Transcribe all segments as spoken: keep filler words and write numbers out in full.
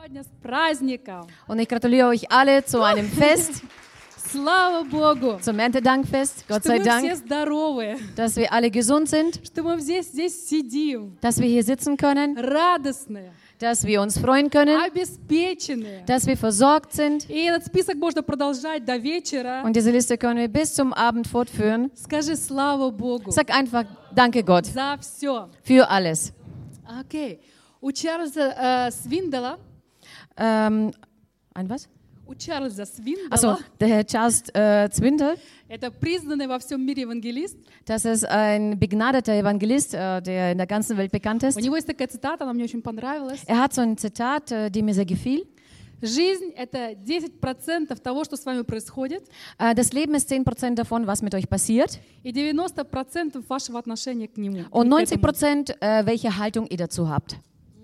сегодня с праздником. Und ich gratuliere euch alle zu einem Fest, Слава Богу, zum Erntedankfest. Gott что sei мы все Dank, здоровы, dass wir alle gesund sind, что мы здесь, здесь сидим, dass wir hier sitzen können, радостные, dass wir uns freuen können, обеспеченные. dass wir versorgt sind. И этот список можно продолжать до вечера. Und diese Liste können wir bis zum Abend fortführen. Скажи слава Богу Sag einfach Danke Gott за все. für alles. Окей. У Чарльза äh, Свиндела, Ähm, ein was? у Чарльза Achso, Свиндела, der Herr Charles äh, Zwindel, это признанный во всем мире евангелист. das ist ein begnadeter Evangelist, äh, der in der ganzen Welt bekannt ist. У него есть такая цитата, она мне очень понравилась. Er hat so ein Zitat, äh, die mir sehr gefiel. Жизнь — это десять процентов того, что с вами происходит, Äh, das Leben ist zehn Prozent davon, was mit euch passiert, и девяносто процентов вашего отношения к нему. und к neunzig этому. Prozent, äh, welche Haltung ihr dazu habt.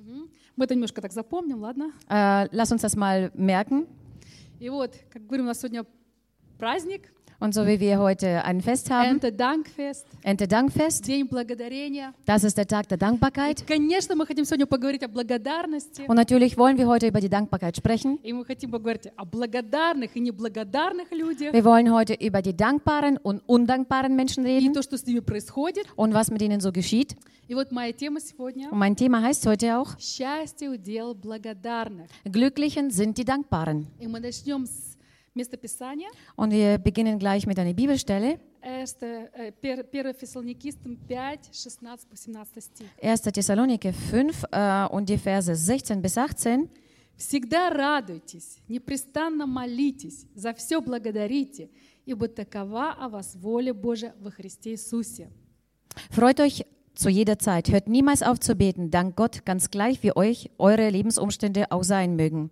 Мы это немножко так запомним, ладно? Äh, lass uns das mal merken. И вот, как говорим, у нас сегодня праздник, Und so wie wir heute ein Fest haben, Erntedankfest, Erntedankfest, День благодарения. das ist der Tag der Dankbarkeit. Конечно, мы хотим сегодня поговорить о благодарности, Und natürlich wollen wir heute über die Dankbarkeit sprechen. и мы хотим поговорить о благодарных и неблагодарных людях, Wir wollen heute über die dankbaren und undankbaren Menschen и reden то, что с ними происходит. und was mit ihnen so geschieht. И вот моя тема сегодня Und mein Thema heißt heute auch, — «Счастье удел благодарных». Glücklichen sind die Dankbaren. И мы начнем с местописания. Und wir beginnen gleich mit einer Bibelstelle. Это первое Фессалоникийцам пять, шестнадцать по семнадцать стих. erster Thessaloniker fünf äh, und die Verse sechzehn bis achtzehn. «Всегда радуйтесь, непрестанно молитесь, за все благодарите, ибо такова о вас воля Божия во Христе Иисусе». Freut euch zu jeder Zeit, hört niemals auf zu beten, dank Gott, ganz gleich wie euch eure Lebensumstände auch sein mögen.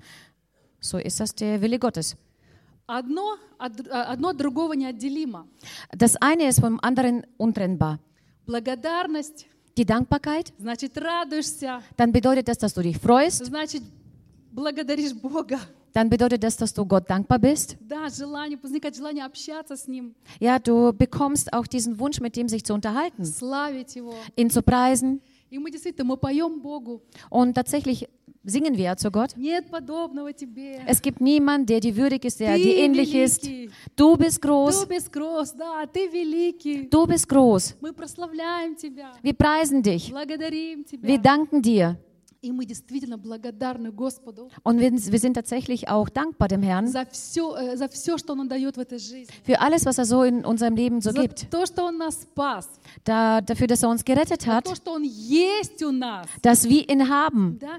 So ist das der Wille Gottes. Одно от, одно от другого неотделимо. Das eine ist vom anderen untrennbar. Благодарность, Die Dankbarkeit, значит, радуешься, dann bedeutet das, dass du dich freust, значит, благодаришь Бога. dann bedeutet das, dass du Gott dankbar bist. Да, желание, возникает желание общаться с Ним, Ja, du bekommst auch diesen Wunsch, mit dem sich zu unterhalten, славить Его. ihn zu preisen. И мы действительно, мы поем Богу. Und tatsächlich singen wir ja zu Gott. Нет подобного Тебе. Es gibt niemanden, der dir würdig ist, der Ты dir ähnlich ist. великий. Du bist Ты groß, бескрос, да, Ты великий. du bist groß. Мы прославляем Тебя, Wir preisen dich, благодарим wir Тебя. danken dir. И мы действительно благодарны Господу Und wir, wir sind tatsächlich auch dankbar dem Herrn за все, э, за все, что Он дает в этой жизни. für alles, was er so in unserem Leben so За gibt. то, что Он нас спас. Da, dafür, dass er uns gerettet За hat, то, что Он есть у нас. dass wir ihn haben. Да?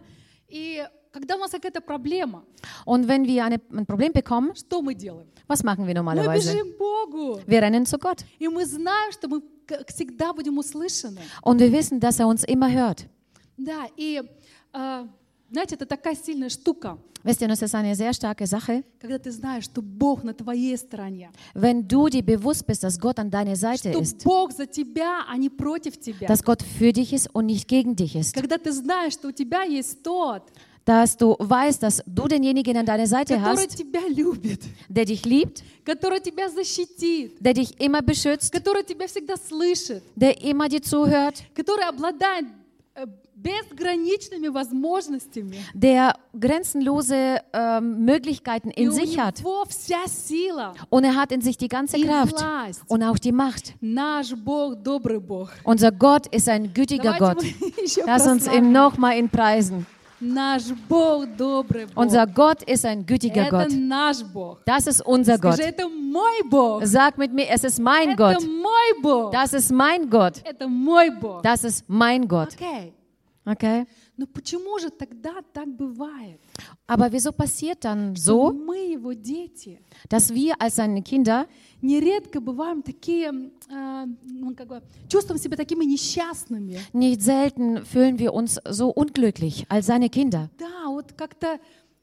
И когда у нас какая-то проблема, Und wenn wir eine, ein Problem bekommen, что мы делаем? was machen wir Мы normalerweise? бежим к Богу. Wir rennen zu Gott. И мы знаем, что мы к- всегда будем услышаны. Und wir wissen, dass er uns immer hört. Да, и э, знаете, это такая сильная штука, Wisst ihr, das ist eine sehr starke Sache, когда ты знаешь, что Бог на твоей стороне, wenn du dir bewusst bist, dass Gott an deiner Seite что ist, Бог за тебя, а не против тебя. dass Gott für dich ist und nicht gegen dich ist, Когда ты знаешь, что у тебя есть тот, dass du weißt, dass du denjenigen an deiner Seite который hast, тебя любит, der dich liebt, который тебя защитит, der dich immer beschützt, который тебя всегда слышит, der immer dir zuhört, который обладает э, безграничными возможностями. der grenzenlose ähm, Möglichkeiten И in у sich hat. него вся сила Und er hat in sich die ganze и Kraft власть. und auch die Macht. Наш Бог добрый Бог. Unser Gott ist ein gütiger Давайте Gott. мы еще Lass uns прославим. ihm nochmal ihn preisen. Наш Бог добрый Бог. Unser Gott ist ein gütiger Это Gott. наш Бог. Das ist unser Gott. Скажи, это мой Бог. Sag mit mir, es ist mein Это Gott. мой Бог. Das ist mein Gott. Это мой Бог. Das ist mein Gott. Окей. Okay? Но почему же тогда так бывает? Aber wieso passiert dann Что so, мы, его дети, dass wir als seine Kinder нередко бываем такие, э, ну, как бы, чувствуем себя такими несчастными. nicht selten fühlen wir uns so unglücklich als seine Kinder? Да, вот как-то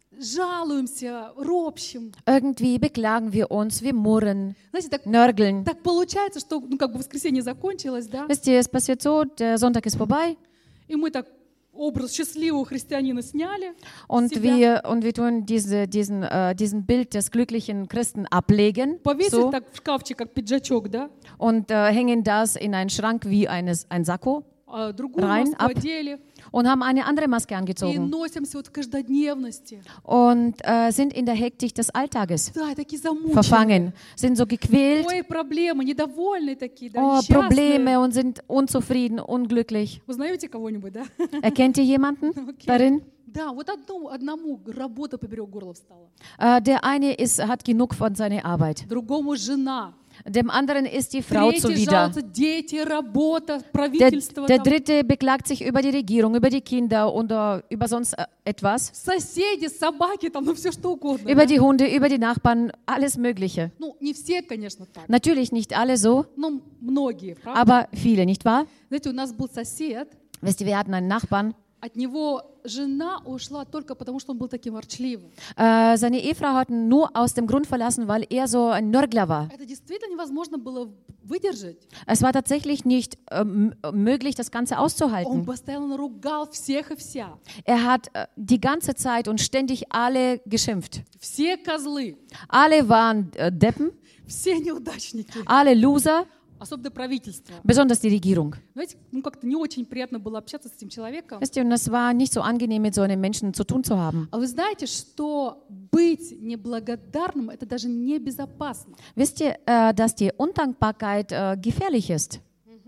жалуемся, ропщим. Irgendwie beklagen wir uns, wir murren, Знаете, так, nörgeln. так получается, что ну, как бы воскресенье закончилось, да, Wisst ihr, es passiert so, der Sonntag ist vorbei и мы так образ счастливого христианина сняли с und себя, wir, und wir tun diese, diesen, äh, diesen Bild des glücklichen Christen ablegen повесили so, так в шкафчик, как пиджачок, да, und äh, hängen das in einen Schrank wie eines, ein Sakko. а, другую rein, маску ab одели und haben eine andere Maske и angezogen носимся вот в каждодневности. und äh, sind in der Hektik des Alltages Да, и такие замученные. verfangen, sind so gequält, Ой, проблемы, недовольные такие, да, oh, несчастные. Probleme und sind unzufrieden, unglücklich. Узнаете кого-нибудь, да? Erkennt ihr jemanden Окей. darin? Да, вот одному, одному работа поперек горла встала, Äh, der eine ist, hat genug von seiner Arbeit, другому жена, dem anderen ist die Frau третий zuwider. жалуется, дети, работа, Der, правительство, der там, dritte beklagt sich über die Regierung, über die Kinder und äh, über sonst äh, etwas. соседи, собаки, там, ну все что угодно. Über да? die Hunde, über die Nachbarn, alles Mögliche. Ну, не все, конечно, так, Natürlich nicht alle so, но многие, правда? aber viele, nicht wahr? Знаете, у нас был сосед, Wisst ihr, wir hatten einen Nachbarn. от него жена ушла только потому, что он был таким ворчливым. Äh, seine Ehefrau hat ihn nur aus dem Grund verlassen, weil er so ein Nörgler war. Это действительно невозможно было выдержать. Es war tatsächlich nicht ähm, möglich, das Ganze Он auszuhalten. постоянно ругал всех и вся. Er hat äh, die ganze Zeit und ständig alle geschimpft. Все козлы, Alle waren äh, Deppen, все неудачники, alle Loser, особенно правительство. besonders die Regierung. Знаете, ну как-то не очень приятно было общаться с этим человеком. Wisst ihr, und es war nicht so angenehm, mit so einem Menschen zu tun zu haben. А вы знаете, что быть неблагодарным — это даже небезопасно. Wisst ihr, äh, dass die Undankbarkeit äh, gefährlich ist?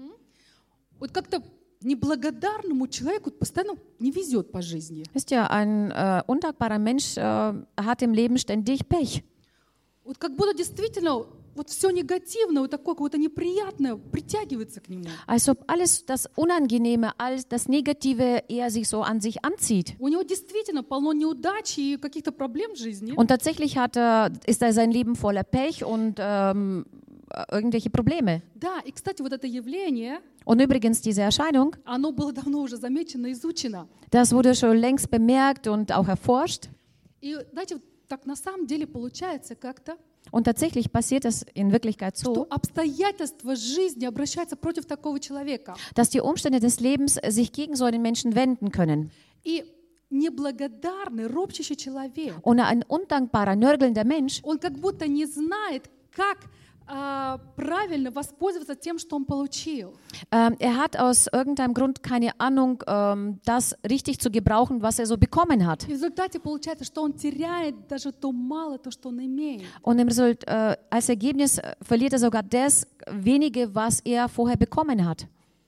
Вот как-то неблагодарному человеку постоянно не везет по жизни. Wisst ihr, ein äh, undankbarer Mensch äh, hat im Leben ständig Pech. Вот как будто действительно вот все негативное, вот такое какое-то неприятное притягивается к нему. Als ob alles das Unangenehme, alles das Negative eher sich so an sich anzieht. У него действительно полно неудач и каких-то проблем в жизни. Und tatsächlich hat er, ist er sein Leben voller Pech und ähm, irgendwelche Probleme. Да, и, кстати, вот это явление, Und übrigens, diese Erscheinung, оно было давно уже замечено, изучено. das wurde schon längst bemerkt und auch erforscht. И, знаете, вот так на самом деле получается как-то, Und tatsächlich passiert es in Wirklichkeit что so, обстоятельства жизни обращаются против такого человека. dass die Umstände des Lebens sich gegen so einen Menschen wenden können. И неблагодарный, ропщущий человек, Und ein undankbarer, nörgelnder Mensch, он как будто не знает, как а, правильно воспользоваться тем, что он получил. ähm, er hat aus irgendeinem Grund keine Ahnung, ähm, das richtig zu gebrauchen, was er so bekommen hat. И в результате получается, что он теряет даже то мало, то, что он имеет. Und im Result, äh, als Ergebnis äh, verliert er sogar das wenige, was er vorher bekommen hat.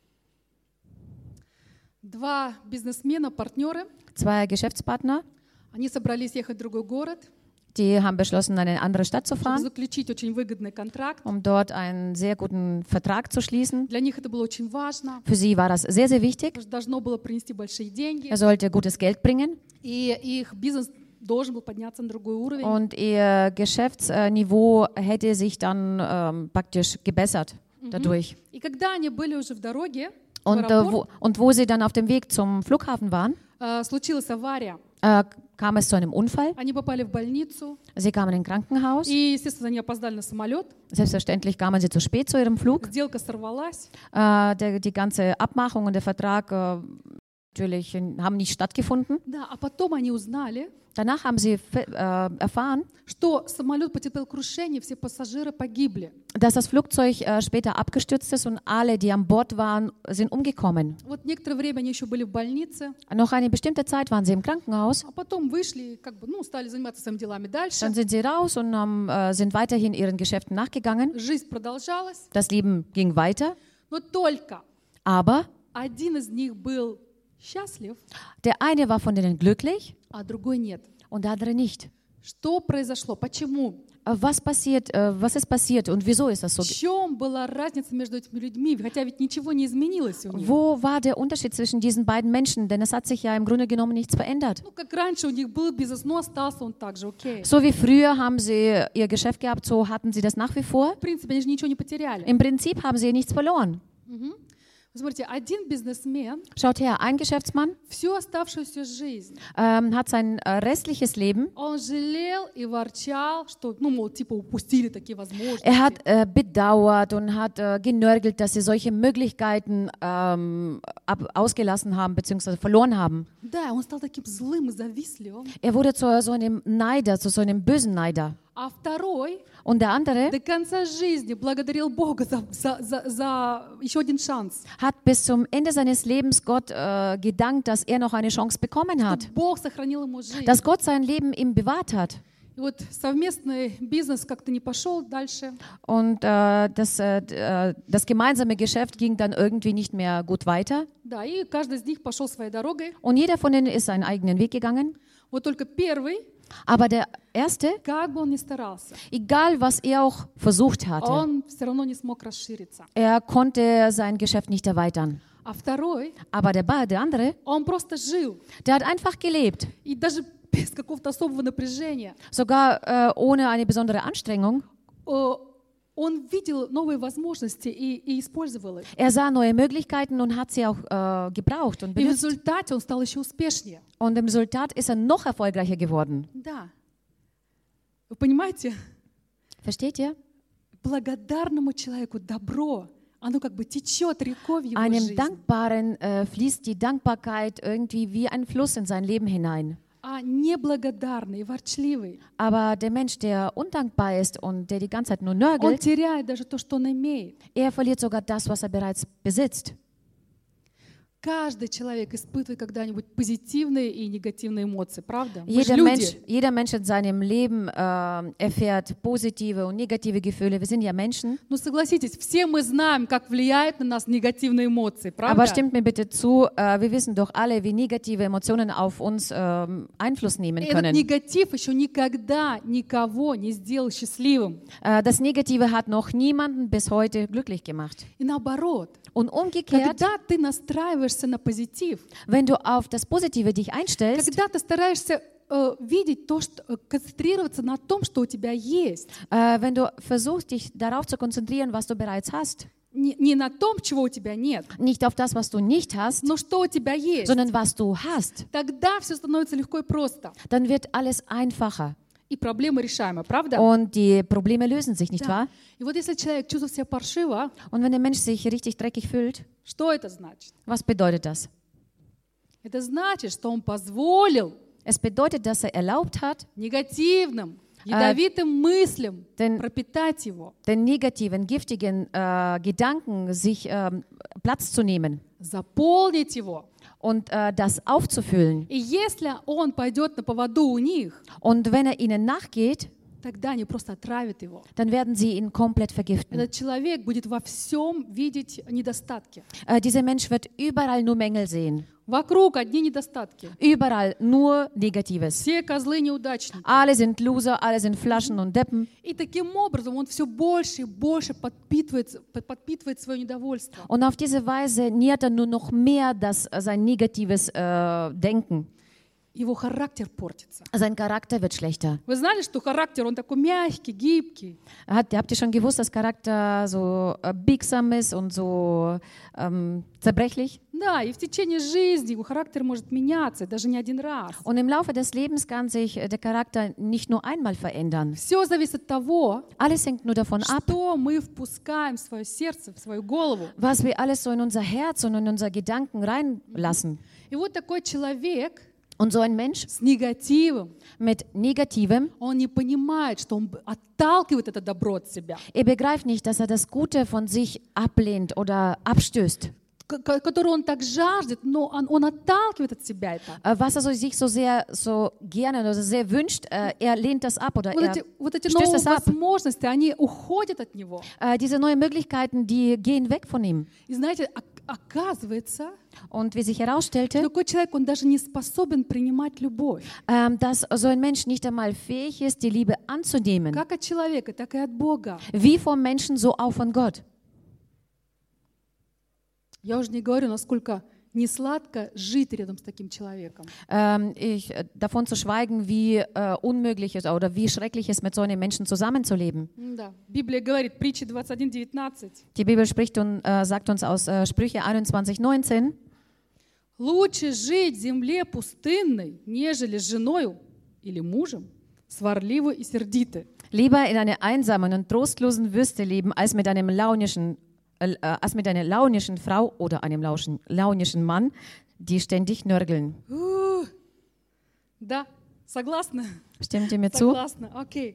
Два бизнесмена, партнеры, Zwei Geschäftspartner, они собрались ехать в другой город, die haben beschlossen, in eine andere Stadt zu чтобы fahren, заключить очень выгодный контракт. um dort einen sehr guten Vertrag zu schließen. Для них это было очень важно, Für sie war das sehr, sehr wichtig. потому что должно было принести большие деньги, Er sollte gutes Geld bringen и их бизнес должен был подняться на другой уровень. und ihr Geschäftsniveau hätte sich dann ähm, praktisch gebessert dadurch. И когда они были уже в дороге, в Und, äh, аэропорт, wo, und wo sie dann auf dem Weg zum Flughafen waren, э, случилась авария. äh, kam es zu einem Unfall. Они попали в больницу, Sie kamen in ein Krankenhaus. и, естественно, они опоздали на самолет. Selbstverständlich kamen sie zu spät zu ihrem Flug. Сделка сорвалась. Äh, der, die ganze Abmachung und der Vertrag äh, natürlich haben nicht stattgefunden. Да, а потом они узнали, Danach haben sie fe- äh, erfahren, что самолет потерпел крушение, все пассажиры погибли. dass das Flugzeug äh, später abgestürzt ist und alle, die an Bord waren, sind umgekommen. Вот некоторое время они еще были в больнице, Noch eine bestimmte Zeit waren sie im Krankenhaus. а потом вышли, как бы, ну, стали заниматься своими делами дальше. Dann sind sie raus und haben, äh, sind weiterhin ihren Geschäften nachgegangen. Жизнь продолжалась, Das Leben ging weiter. но только Aber один из них был счастлив, der eine war von denen glücklich а другой нет. und der andere nicht. Что произошло? Почему? Äh, Was passiert, äh, was ist passiert und wieso ist das so? В чем была разница между этими людьми? Хотя ведь ничего не изменилось у них. Wo war der Unterschied zwischen diesen beiden Menschen? Denn es hat sich ja im Grunde genommen nichts verändert. Ну, как раньше у них был бизнес, но остался он также, окей. So wie früher haben sie ihr Geschäft gehabt, so hatten sie das nach wie vor. В принципе, они же ничего не потеряли. Im Prinzip haben sie nichts verloren. Вы смотрите, один бизнесмен Schaut her, ein Geschäftsmann всю оставшуюся жизнь, ähm, hat sein äh, restliches Leben, он жалел и ворчал, что, ну, мол, типа, упустили такие возможности. er hat äh, bedauert und hat äh, genörgelt, dass sie solche Möglichkeiten ähm, ab, ausgelassen haben bzw. verloren haben. Да, он стал таким злым и завистливым. Er wurde zu so einem Neider, zu so einem bösen Neider. А второй Und der andere до конца жизни благодарил Бога за, за, за, за еще один шанс. hat bis zum Ende seines Lebens Gott äh, gedankt, dass er noch eine Chance bekommen hat, Бог сохранил ему жизнь. dass Gott sein Leben ihm bewahrt hat. И вот совместный бизнес как-то не пошел дальше. Und äh, das, äh, äh, das gemeinsame Geschäft ging dann irgendwie nicht mehr gut weiter. Да, и каждый из них пошел своей дорогой. Und jeder von ihnen ist seinen eigenen Weg gegangen. Вот только первый, Aber der erste, как бы он ни старался, egal was er auch versucht hatte, он все равно не смог расшириться. er konnte sein Geschäft nicht erweitern. А второй, Aber der, Ba- der andere, он просто жил. der hat einfach gelebt. И даже без какого-то особого напряжения. Sogar äh, ohne eine besondere Anstrengung. Э, Он видел новые возможности и, и использовал их. Er sah neue Möglichkeiten und hat sie auch äh, gebraucht und И в benutzt. результате он стал еще успешнее. Und im Resultat ist er noch erfolgreicher geworden. Да. Вы понимаете, Versteht ihr? благодарному человеку добро, оно как бы течет рекой в его Einem жизнь. Dankbaren äh, fließt die Dankbarkeit irgendwie wie ein Fluss in sein Leben hinein. А неблагодарный, ворчливый, Aber der Mensch, der undankbar ist und der die ganze Zeit nur он nörgelt, теряет даже то, что он имеет. er verliert sogar das, was er bereits besitzt. Каждый человек испытывает когда-нибудь позитивные и негативные эмоции, правда? Мы же Jeder Mensch, люди. jeder Mensch in seinem Leben äh, erfährt positive und negative Gefühle. Wir sind ja Menschen. Ну согласитесь, все мы знаем, как влияют на нас негативные эмоции, правда? Aber stimmt mir bitte zu, äh, wir wissen doch alle, wie negative Emotionen auf uns ähm, Einfluss nehmen И этот können. негатив еще никогда никого не сделал счастливым. Äh, das Negative hat noch niemanden bis heute glücklich gemacht. И наоборот, Und umgekehrt, когда ты настраиваешься на позитив, wenn du auf das Positive dich einstellst, когда ты стараешься э, видеть то, что, э, концентрироваться на том, что у тебя есть, äh, wenn du versuchst, dich darauf zu konzentrieren, was du bereits hast, не, не на том, чего у тебя нет, nicht auf das, was du nicht hast, но что у тебя есть, sondern was du hast, тогда все становится легко и просто. dann wird alles einfacher И проблема решаема, правда? und die Probleme lösen sich, nicht Да. wahr? И вот если человек чувствует себя паршиво, Und wenn der Mensch sich richtig dreckig fühlt, что это значит? was bedeutet das? Это значит, что он позволил Es bedeutet, dass er erlaubt hat, негативным, ядовитым мыслям denn- пропитать его, den negativen, giftigen äh, Gedanken sich ähm, Platz zu nehmen заполнить его. und äh, das aufzufüllen. И если он пойдет на поводу у них, Und wenn er ihnen nachgeht, тогда они просто отравят его. dann werden sie ihn komplett vergiften. Этот человек будет во всем видеть недостатки. Äh, dieser Mensch wird überall nur Mängel sehen. Вокруг одни недостатки. Überall nur Negatives. Все козлы неудачники. Alle sind Loser, alle sind Flaschen und Deppen. И таким образом он все больше и больше подпитывает, под- подпитывает свое недовольство. Und auf diese Weise nährt er nur noch mehr das, äh, sein negatives äh, Denken. Его характер портится. Sein Charakter wird schlechter. Вы знали, что характер, он такой мягкий, гибкий. Hat, habt ihr schon gewusst, dass Charakter so äh, biegsam ist und so ähm, zerbrechlich? Да, и в течение жизни его характер может меняться, даже не один раз. Und im Laufe des Lebens kann sich äh, der Charakter nicht nur einmal verändern. Все зависит от того, Alles hängt nur davon ab, что мы впускаем в свое сердце, в свою голову. was wir alles so in unser Herz und in unsere Gedanken reinlassen. И вот такой человек Und so ein Mensch с негативом, mit Negativem, он не понимает, что он отталкивает это добро от себя, er begreift nicht, dass er das Gute von sich ablehnt oder abstößt. к- к- которое он так жаждет, но он, он отталкивает от себя это. Äh, Was er so, sich so sehr so gerne oder so sehr wünscht, äh, er lehnt das ab oder Вот er эти, вот эти stößt новые es ab. возможности, они уходят от него. Äh, diese neuen Möglichkeiten, die gehen weg von ihm. И знаете, о- оказывается, Und wie sich что herausstellte, такой человек, он даже не способен принимать любовь. ähm, dass so ein Mensch nicht einmal fähig ist, die Liebe anzunehmen. Как от человека, так и от Бога. Wie vom Menschen, so auch von Gott. Я уже не говорю, насколько несладко жить рядом с таким человеком. Ähm, ich, äh, davon zu schweigen, wie äh, unmöglich es oder wie schrecklich es mit so einem Menschen zusammenzuleben. Да. Библия говорит, притча двадцать один девятнадцать. Die Bibel spricht und äh, sagt uns aus äh, Sprüche einundzwanzig neunzehn: Лучше жить в земле пустынной, нежели с женою или мужем, сварливой и сердитой. Lieber in einer einsamen und trostlosen Wüste leben, als mit einem launischen, äh, als mit einer launischen Frau oder einem lauschen, launischen Mann, die ständig nörgeln. Ух. Да, согласны? Stimmt ihr mir zu? Согласна, окей.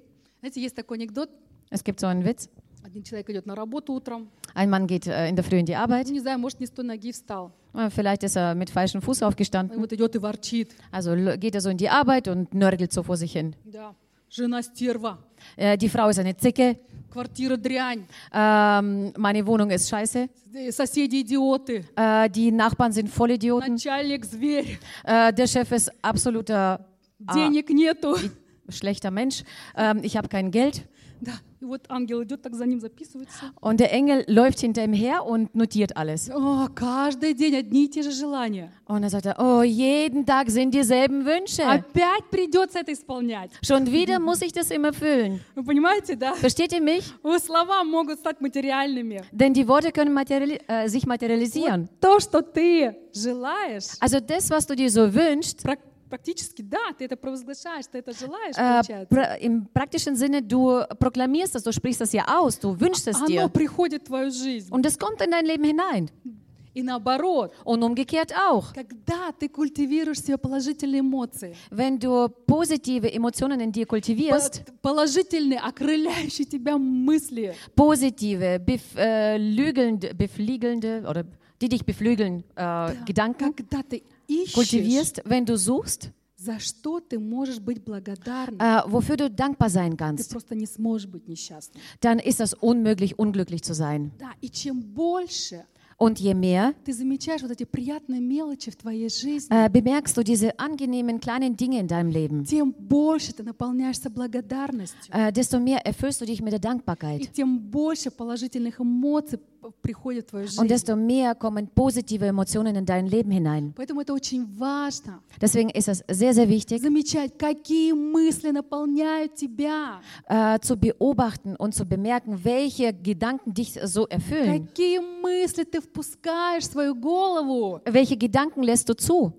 Знаете, есть такой анекдот. Es gibt so einen Witz. Один человек идет на работу утром. Ein Mann geht äh, in der Früh in die Arbeit. Ну, не знаю, может, не с той ноги встал. Äh, Vielleicht ist er mit falschem Fuß И aufgestanden. вот идет и ворчит. Also l- geht er so in die Arbeit und nörgelt so vor sich hin. Да, жена стерва, Äh, die Frau ist eine Zicke. квартира дрянь, Ähm, meine Wohnung ist scheiße. э, соседи идиоты, Äh, die Nachbarn sind Vollidioten. начальник зверь, Äh, der Chef ist absoluter ah, денег нету. schlechter Mensch. Ähm, ich habe kein Geld. Да, и вот ангел идет, так за ним записывается. Und der Engel läuft hinter ihm her und notiert alles. О, каждый день одни и те же желания. Und dann sagt er, oh, jeden Tag sind dieselben Wünsche. Опять придется это исполнять. Schon wieder muss ich das immer erfüllen. Вы понимаете, да? Versteht ihr mich? Вот слова могут стать материальными. Denn die Worte können materiali äh, sich materialisieren. То, что ты желаешь, Also das, was du dir so wünschst, прак- практически, да, ты это провозглашаешь, ты это желаешь, äh, получается. pra im praktischen Sinne, du proklamierst das, du sprichst das ja aus, du wünschst es Оно dir. приходит в твою жизнь. Und es kommt in dein Leben hinein. И наоборот, Und umgekehrt auch. когда ты культивируешь в себе положительные эмоции, Wenn du positive Emotionen in dir kultivierst, по- положительные, окрыляющие тебя мысли, positive, beflügelnde, beflügelnde oder die dich beflügeln äh, Gedanken когда ты ищешь, kultivierst, wenn du suchst, за что ты можешь быть благодарным, äh, wofür du dankbar sein ты kannst, просто не сможешь быть несчастным. dann ist das unmöglich, unglücklich zu sein. Да, и чем больше Und je mehr ты замечаешь вот эти приятные мелочи в твоей жизни, äh, bemerkst du diese angenehmen kleinen Dinge in deinem Leben, тем больше ты наполняешься благодарностью. äh, desto mehr erfüllst du dich mit der И Dankbarkeit. тем больше положительных эмоций п- приходит в твою Und жизнь. desto mehr kommen positive Emotionen in dein Leben hinein. Поэтому это очень важно. Deswegen ist es sehr, sehr wichtig, Замечать, какие мысли наполняют тебя. äh, zu beobachten und zu bemerken, welche Gedanken dich so erfüllen. Какие мысли ты впускаешь в свою голову. Welche Gedanken lässt du zu?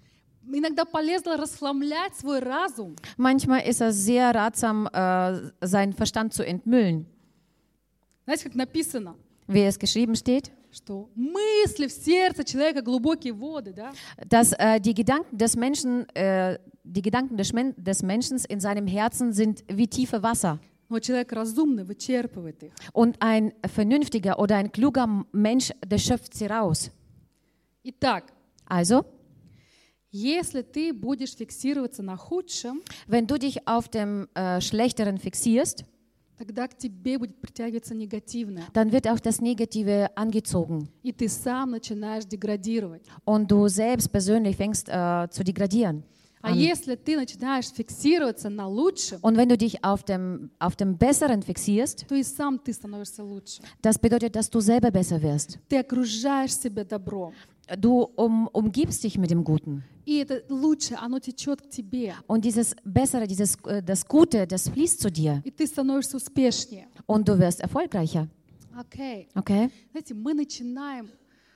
Иногда полезно расхламлять свой разум. Manchmal ist es sehr ratsam, äh, seinen Verstand zu entmüllen. Знаете, как написано, Wie es geschrieben steht, что мысли в сердце человека глубокие воды, да? dass äh, die Gedanken des Menschen, äh, die Gedanken des, Men des Menschen in seinem Herzen sind wie tiefe Wasser. Но человек разумный вычерпывает их. Und ein vernünftiger oder ein kluger Mensch, der schöpft sie raus. Итак, Also, если ты будешь фиксироваться на худшем, wenn du dich auf dem äh, Schlechteren fixierst, тогда к тебе будет притягиваться негативное. dann wird auch das Negative angezogen. И ты сам начинаешь деградировать. Und du selbst persönlich fängst äh, zu degradieren. А если ты начинаешь фиксироваться на лучшем, Und wenn du dich auf dem, auf dem Besseren fixierst, то и сам ты становишься лучше. das bedeutet, dass du selber besser wirst. Ты окружаешь себя добром. Du um, umgibst dich mit dem Guten. И это лучшее, оно течет к тебе. Und dieses Bessere, dieses, äh, das Gute, das fließt zu dir. И ты становишься успешнее. Und du wirst erfolgreicher. Окей. Okay? Знаете, мы начинаем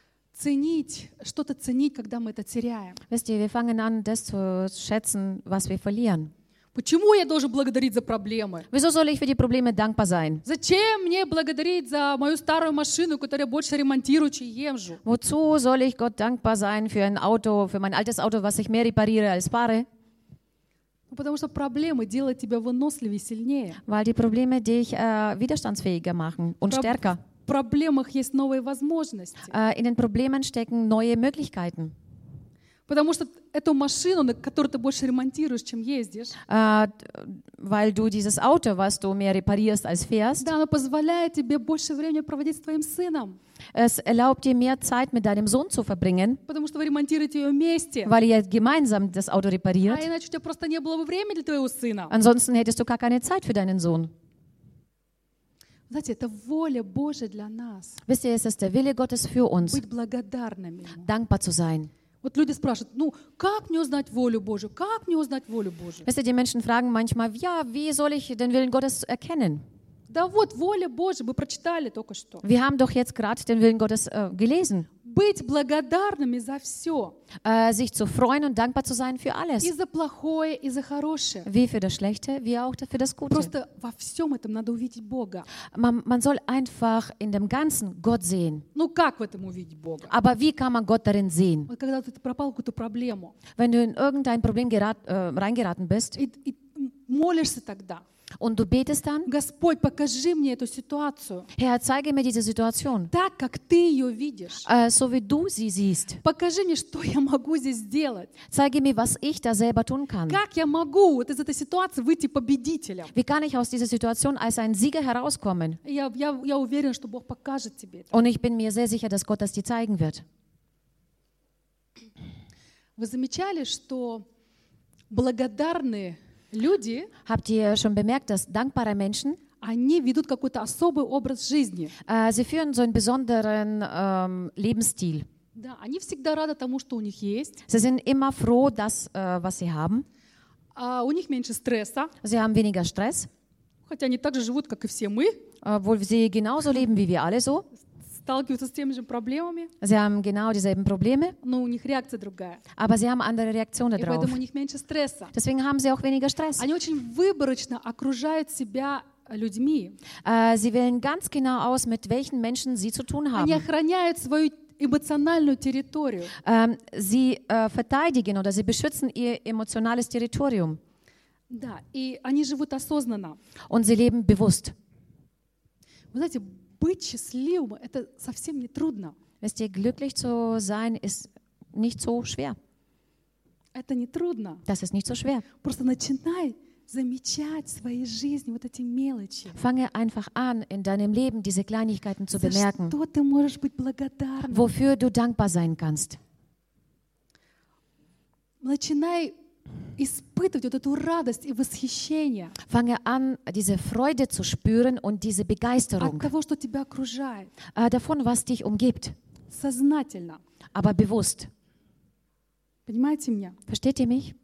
ценить, что-то ценить, когда мы это теряем. Wisst ihr, wir fangen an, das zu schätzen, was wir verlieren. Почему я должен благодарить за проблемы? Wieso soll ich für die Probleme dankbar sein? Зачем мне благодарить за мою старую машину, которую я больше ремонтирую, чем езжу? Wozu soll ich Gott dankbar sein für ein Auto, für mein altes Auto, was ich mehr repariere als fahre? Ну, потому что проблемы делают тебя выносливее, сильнее. Weil die Probleme dich äh, widerstandsfähiger machen und Prob- stärker. В проблемах есть новые возможности. Äh, in den Problemen stecken neue Möglichkeiten. Потому что эту машину, на которую ты больше ремонтируешь, чем ездишь, Äh, weil du dieses Auto, was du mehr reparierst als fährst, да, оно позволяет тебе больше времени проводить с твоим сыном. es erlaubt dir mehr Zeit mit deinem Sohn zu verbringen, Потому что вы ремонтируете ее вместе. weil ihr gemeinsam das Auto А repariert. иначе у тебя просто не было бы времени для твоего сына. Ansonsten hättest du gar keine Zeit für deinen Sohn. Знаете, это воля Божья для нас. Wisst ihr, es ist der Wille Gottes für uns, Быть благодарными Ему. dankbar zu sein. Вот люди спрашивают, ну, как мне узнать волю Божью? Как мне узнать волю Божью? Wisst ihr, die Menschen fragen manchmal, ja, wie soll ich den Willen Gottes erkennen? Да вот, воля Божья, мы прочитали только что. Wir haben doch jetzt gerade den Willen Gottes äh, gelesen. Быть благодарными за все. Äh, sich zu freuen und dankbar zu sein für И alles. за плохое, и за хорошее. Wie für das Schlechte, wie auch für das Gute. Просто во всем этом надо увидеть Бога. Man, man soll einfach in dem Ganzen Gott sehen. Ну как в этом увидеть Бога? Aber wie kann man Gott darin sehen? Вот когда ты пропал в какую-то проблему, Wenn du in irgendein Problem gerat, äh, reingeraten bist и, и молишься тогда, Und du betest dann, Господь, покажи мне эту ситуацию Herr, zeige mir diese Situation, так, как ты ее видишь. äh, so wie du sie siehst. Покажи мне, что я могу здесь сделать. Zeige mir, was ich da selber tun kann. Как я могу вот из этой ситуации выйти победителем. Wie kann ich aus dieser Situation als ein Sieger herauskommen? Я, я, я уверен, что Бог покажет тебе это. Und ich bin mir sehr sicher, dass Gott das dir zeigen wird. Вы замечали, что благодарные люди, Habt ihr schon bemerkt, dass dankbare Menschen, они ведут какой-то особый образ жизни. äh, sie führen so einen besonderen ähm, Lebensstil. Да, они всегда рады тому, что у них есть. Sie sind immer froh, das, äh, was sie haben. А у них меньше стресса, Sie haben weniger Stress, хотя они так же живут, как и все мы, obwohl sie genauso leben wie wir alle so. сталкиваются с теми же проблемами, Sie haben genau dieselben Probleme, но у них реакция другая. aber sie haben andere Reaktionen И darauf. поэтому у них меньше стресса. Deswegen haben sie auch weniger Stress. Они очень выборочно окружают себя людьми. Äh, sie wählen ganz genau aus, mit welchen Menschen sie zu tun Они haben. охраняют свою эмоциональную территорию. Ähm, sie äh, verteidigen oder sie beschützen ihr emotionales Territorium Да, и они живут осознанно. und sie leben bewusst. Вы знаете, быть счастливым — это совсем не трудно. Wisst ihr, glücklich zu sein ist nicht so schwer. Это не трудно. Das ist nicht so schwer. Просто начинай замечать в своей жизни вот эти мелочи. Fange einfach an, in deinem Leben diese Kleinigkeiten zu За bemerken, что ты можешь быть благодарным. wofür du dankbar sein kannst. Начинай испытывать вот эту радость и восхищение Fange an, diese Freude zu spüren und diese от Begeisterung того, что тебя окружает. äh, davon, was dich umgibt, Сознательно. aber bewusst. Понимаете меня? Versteht ihr mich?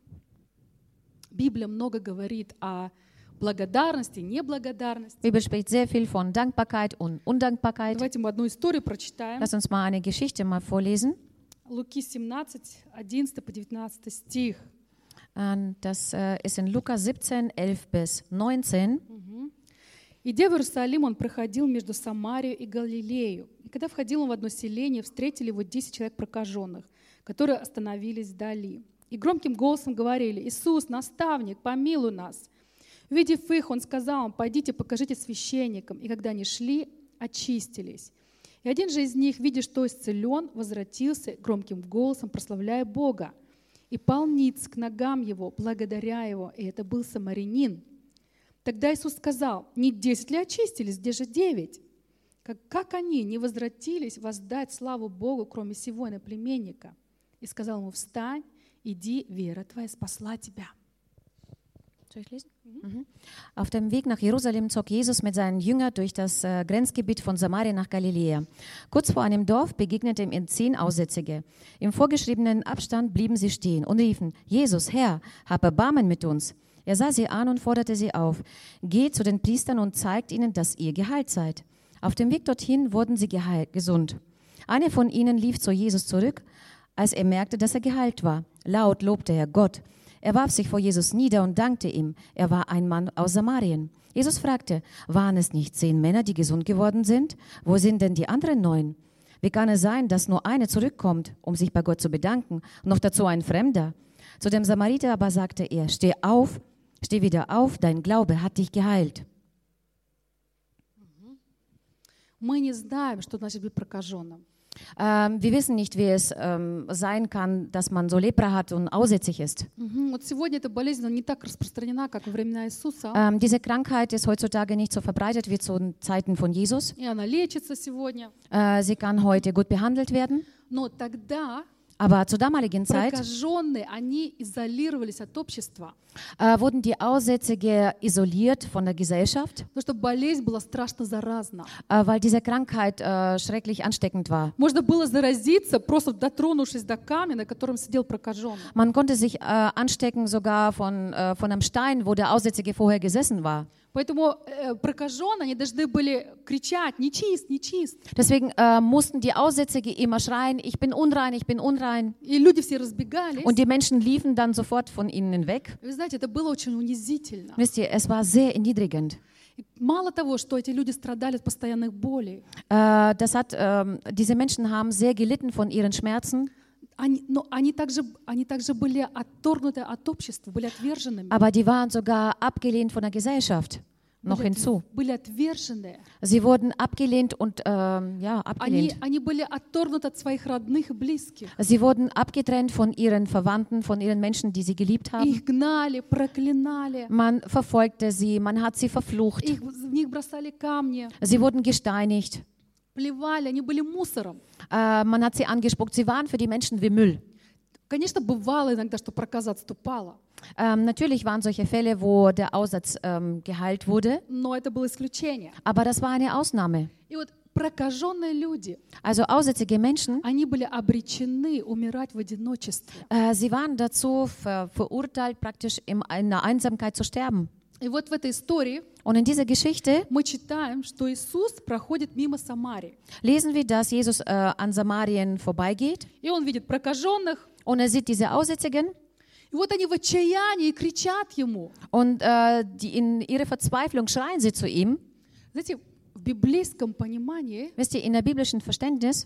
Библия много говорит о благодарности, неблагодарности. Die Bibel spricht sehr viel von Dankbarkeit und Undankbarkeit. Давайте мы одну историю прочитаем. Lass uns mal eine Geschichte mal vorlesen. Луки семнадцать, одиннадцать по девятнадцатый стих. Und das äh, ist in Lukas siebzehn, elf bis neunzehn. «Идя в Иерусалим, он проходил между Самарией и Галилею. И когда входил он в одно селение, встретили его десять человек прокаженных, которые остановились вдали. И громким голосом говорили: „Иисус, наставник, помилуй нас!“ Увидев их, он сказал им: „Пойдите, покажите священникам“. И когда они шли, очистились. И один же из них, видя, что исцелен, возвратился громким голосом, прославляя Бога, и пал ниц к ногам его, благодаря его. И это был самарянин. Тогда Иисус сказал: „Не десять ли очистились, где же девять? Как, как они не возвратились воздать славу Богу, кроме сего иноплеменника?“ И сказал ему: „Встань, иди, вера твоя спасла тебя“. Soll ich lesen? Mhm. Auf dem Weg nach Jerusalem zog Jesus mit seinen Jüngern durch das äh, Grenzgebiet von Samarien nach Galiläa. Kurz vor einem Dorf begegneten ihm zehn Aussätzige. Im vorgeschriebenen Abstand blieben sie stehen und riefen: „Jesus, Herr, hab Erbarmen mit uns.“ Er sah sie an und forderte sie auf: „Geht zu den Priestern und zeigt ihnen, dass ihr geheilt seid.“ Auf dem Weg dorthin wurden sie geheilt, gesund. Einer von ihnen lief zu Jesus zurück, als er merkte, dass er geheilt war. Laut lobte er Gott. Er warf sich vor Jesus nieder und dankte ihm. Er war ein Mann aus Samarien. Jesus fragte: „Waren es nicht zehn Männer, die gesund geworden sind? Wo sind denn die anderen neun? Wie kann es sein, dass nur einer zurückkommt, um sich bei Gott zu bedanken, und noch dazu ein Fremder?“ Zu dem Samariter aber sagte er: „Steh auf, steh wieder auf, dein Glaube hat dich geheilt.“ Мы не знаем, что значит быть прокаженным. Ähm, wir wissen nicht, wie es ähm, sein kann, dass man so Lepra hat und aussätzig ist. Мгм. Вот сегодня эта болезнь она не так распространена, как во времена Иисуса. Ähm, diese Krankheit ist heutzutage nicht so verbreitet wie zu den Zeiten von Jesus. И она лечится сегодня. Äh, sie kann heute gut behandelt werden. Но тогда Aber zur damaligen Zeit прокаженные, они изолировались от общества, äh, wurden die Aussätzige isoliert von der Gesellschaft, потому что болезнь была страшно заразна. äh, weil diese Krankheit äh, schrecklich ansteckend war. Можно было заразиться, просто дотронувшись до камня, на котором сидел прокаженный. Man konnte sich äh, anstecken sogar von, äh, von einem Stein, wo der Aussätzige vorher gesessen war. Поэтому э, прокаженные, они должны были кричать: «Нечист, нечист!» Deswegen äh, mussten die Aussätzige immer schreien: „Ich bin unrein, ich bin unrein.“ И люди все разбегались. Und die Menschen liefen dann sofort von ihnen weg. Вы знаете, это было очень унизительно. Wisst ihr, es war sehr erniedrigend. И мало того, что эти люди страдали от постоянных болей, Äh, das hat, ähm, diese Menschen haben sehr gelitten von ihren Schmerzen. они, но они также, они также были отторгнуты от общества, были отверженными. Aber die waren sogar abgelehnt von der Gesellschaft. Noch Были, hinzu. были отверженные. Sie wurden abgelehnt und ähm, ja, Они, abgelehnt. они были отторгнуты от своих родных и близких. Sie wurden abgetrennt von ihren Verwandten, von ihren Menschen, die sie geliebt haben. Их гнали, проклинали. Man verfolgte sie, man hat sie verflucht. Их, в них бросали камни, Sie wurden gesteinigt. плевали, они были мусором. Äh, man hat sie angespuckt. Sie waren für die Menschen wie Müll. Конечно, бывало иногда, что проказа отступала, Ähm, natürlich waren solche Fälle, wo der Aussatz ähm, geheilt wurde, но это было исключение. aber das war eine Ausnahme. И вот прокаженные люди, Also aussätzige Menschen, они были обречены умирать в одиночестве. äh, sie waren dazu ver verurteilt, praktisch in einer Einsamkeit zu sterben. И вот в этой истории Und in dieser Geschichte мы читаем, что Иисус проходит мимо Самарии. lesen wir, dass Jesus äh, an Samarien vorbeigeht И он видит прокаженных. und er sieht diese Aussätzigen И вот они в отчаянии кричат ему. und äh, die in ihrer Verzweiflung schreien sie zu ihm. Знаете, в библейском понимании Wisst ihr, in der biblischen Verständnis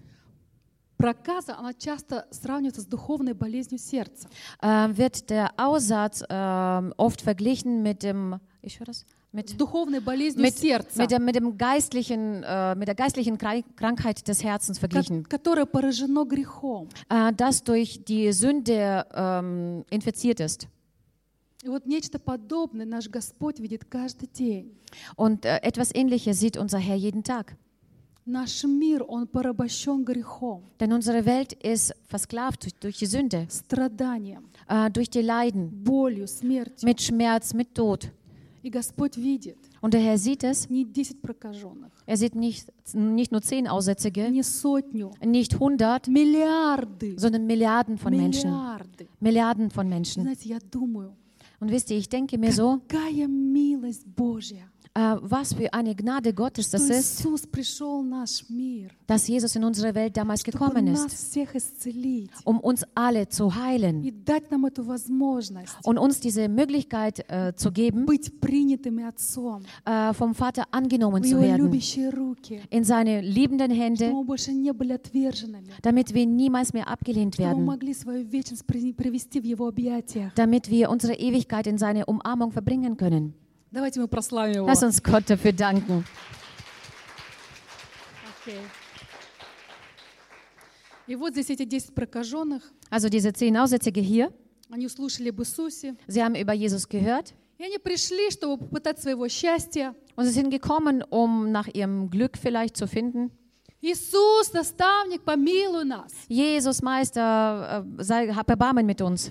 проказа, она часто сравнивается с духовной болезнью сердца. äh, wird der Aussatz äh, oft verglichen mit dem, ich höre das, С mit, духовной болезнью mit, сердца, mit, dem, mit, dem geistlichen, äh, mit der geistlichen Krank- Krankheit des Herzens ко- verglichen, которое поражено грехом. äh, das durch die Sünde ähm, infiziert ist. И вот нечто подобное наш Господь видит каждый день. Und äh, etwas Ähnliches sieht unser Herr jeden Tag. Наш мир, он порабощен грехом, Denn unsere Welt ist versklavt durch, durch die Sünde, страданием, äh, durch die Leiden, болью, смертью. mit Schmerz, mit Tod. И Господь видит Und der Herr sieht es. не десять прокаженных, Er sieht nicht, nicht nur zehn Aussätzige, не сотню, nicht hundert, миллиарды, sondern Milliarden von Menschen. миллиарды. Milliarden von И Menschen. знаете, я думаю, Und wisst ihr, ich denke mir so, какая милость Божья, äh, was für eine Gnade Gottes что das ist, Иисус пришел в наш мир, dass Jesus in unsere Welt damals чтобы gekommen нас ist, всех исцелить um uns alle zu и heilen дать нам эту возможность und uns diese Möglichkeit äh, zu geben, быть принятыми Отцом äh, vom Vater angenommen в zu Его werden, любящие руки, in seine liebenden чтобы Hände, мы больше не были отверженными, damit wir niemals mehr abgelehnt чтобы мы werden, могли свою вечность при- привести в Его объятиях. damit wir unsere Ewigkeit in seine Umarmung verbringen können. Давайте мы прославим Его. Lass uns Gott dafür danken. Окей. И вот здесь эти десять прокаженных, Also diese zehn Aussätzige hier, они услышали об Иисусе, sie haben über Jesus gehört и они пришли, чтобы попытать своего счастья. und sie sind gekommen, um nach ihrem Glück vielleicht zu finden. Иисус, наставник, помилуй нас. Jesus, Meister, äh, sei, hab Erbarmen mit uns.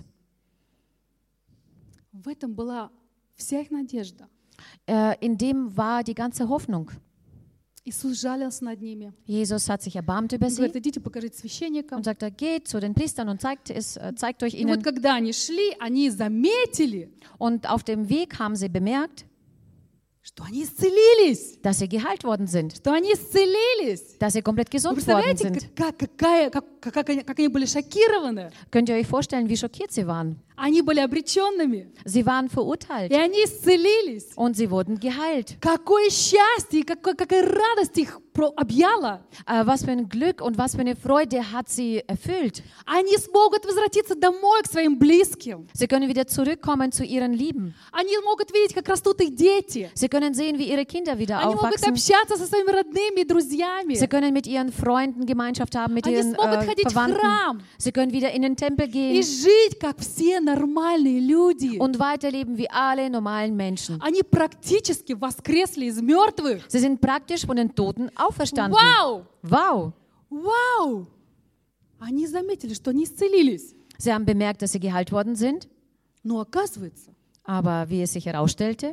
В этом была вся их надежда. Äh, in dem war die ganze Hoffnung. Иисус жалился над ними. Jesus hat sich erbarmt über Он sie говорит, идите покажите священникам. und sagte, geht zu den Priestern und zeigt, es, äh, zeigt euch И вот ihnen. когда они шли, они заметили, Und auf dem Weg haben sie bemerkt, что они исцелились, dass sie geheilt worden sind, что они исцелились. dass sie komplett Вы gesund worden представляете, sind. как, какая, как, как, они, как они были шокированы? Könnt ihr euch vorstellen, wie schockiert sie waren? Они были обреченными, Sie waren и verurteilt они исцелились. und sie wurden geheilt. Какое счастье, какой, какая радость их про- объяла. Äh, was für ein Glück und was für eine Freude hat sie erfüllt. Они смогут возвратиться домой к своим близким. Sie können wieder zurückkommen zu ihren Lieben. Они могут видеть, как rastут их дети. Sie können sehen, wie ihre Kinder wieder Они могут aufwachsen. общаться со своими родными и друзьями. Sie können mit ihren Freunden Gemeinschaft haben, mit Они ihren смогут äh, ходить в Verwandten. храм Sie können wieder in den Tempel и gehen жить, как все нормальные люди. und weiterleben wie alle normalen Menschen. Они практически воскресли из мертвых. Sie sind praktisch von den Toten auferstanden. Вау! Wow! Вау! Они заметили, что они исцелились. Sie haben bemerkt, dass sie geheilt worden sind, Но оказывается, aber wie es sich herausstellte,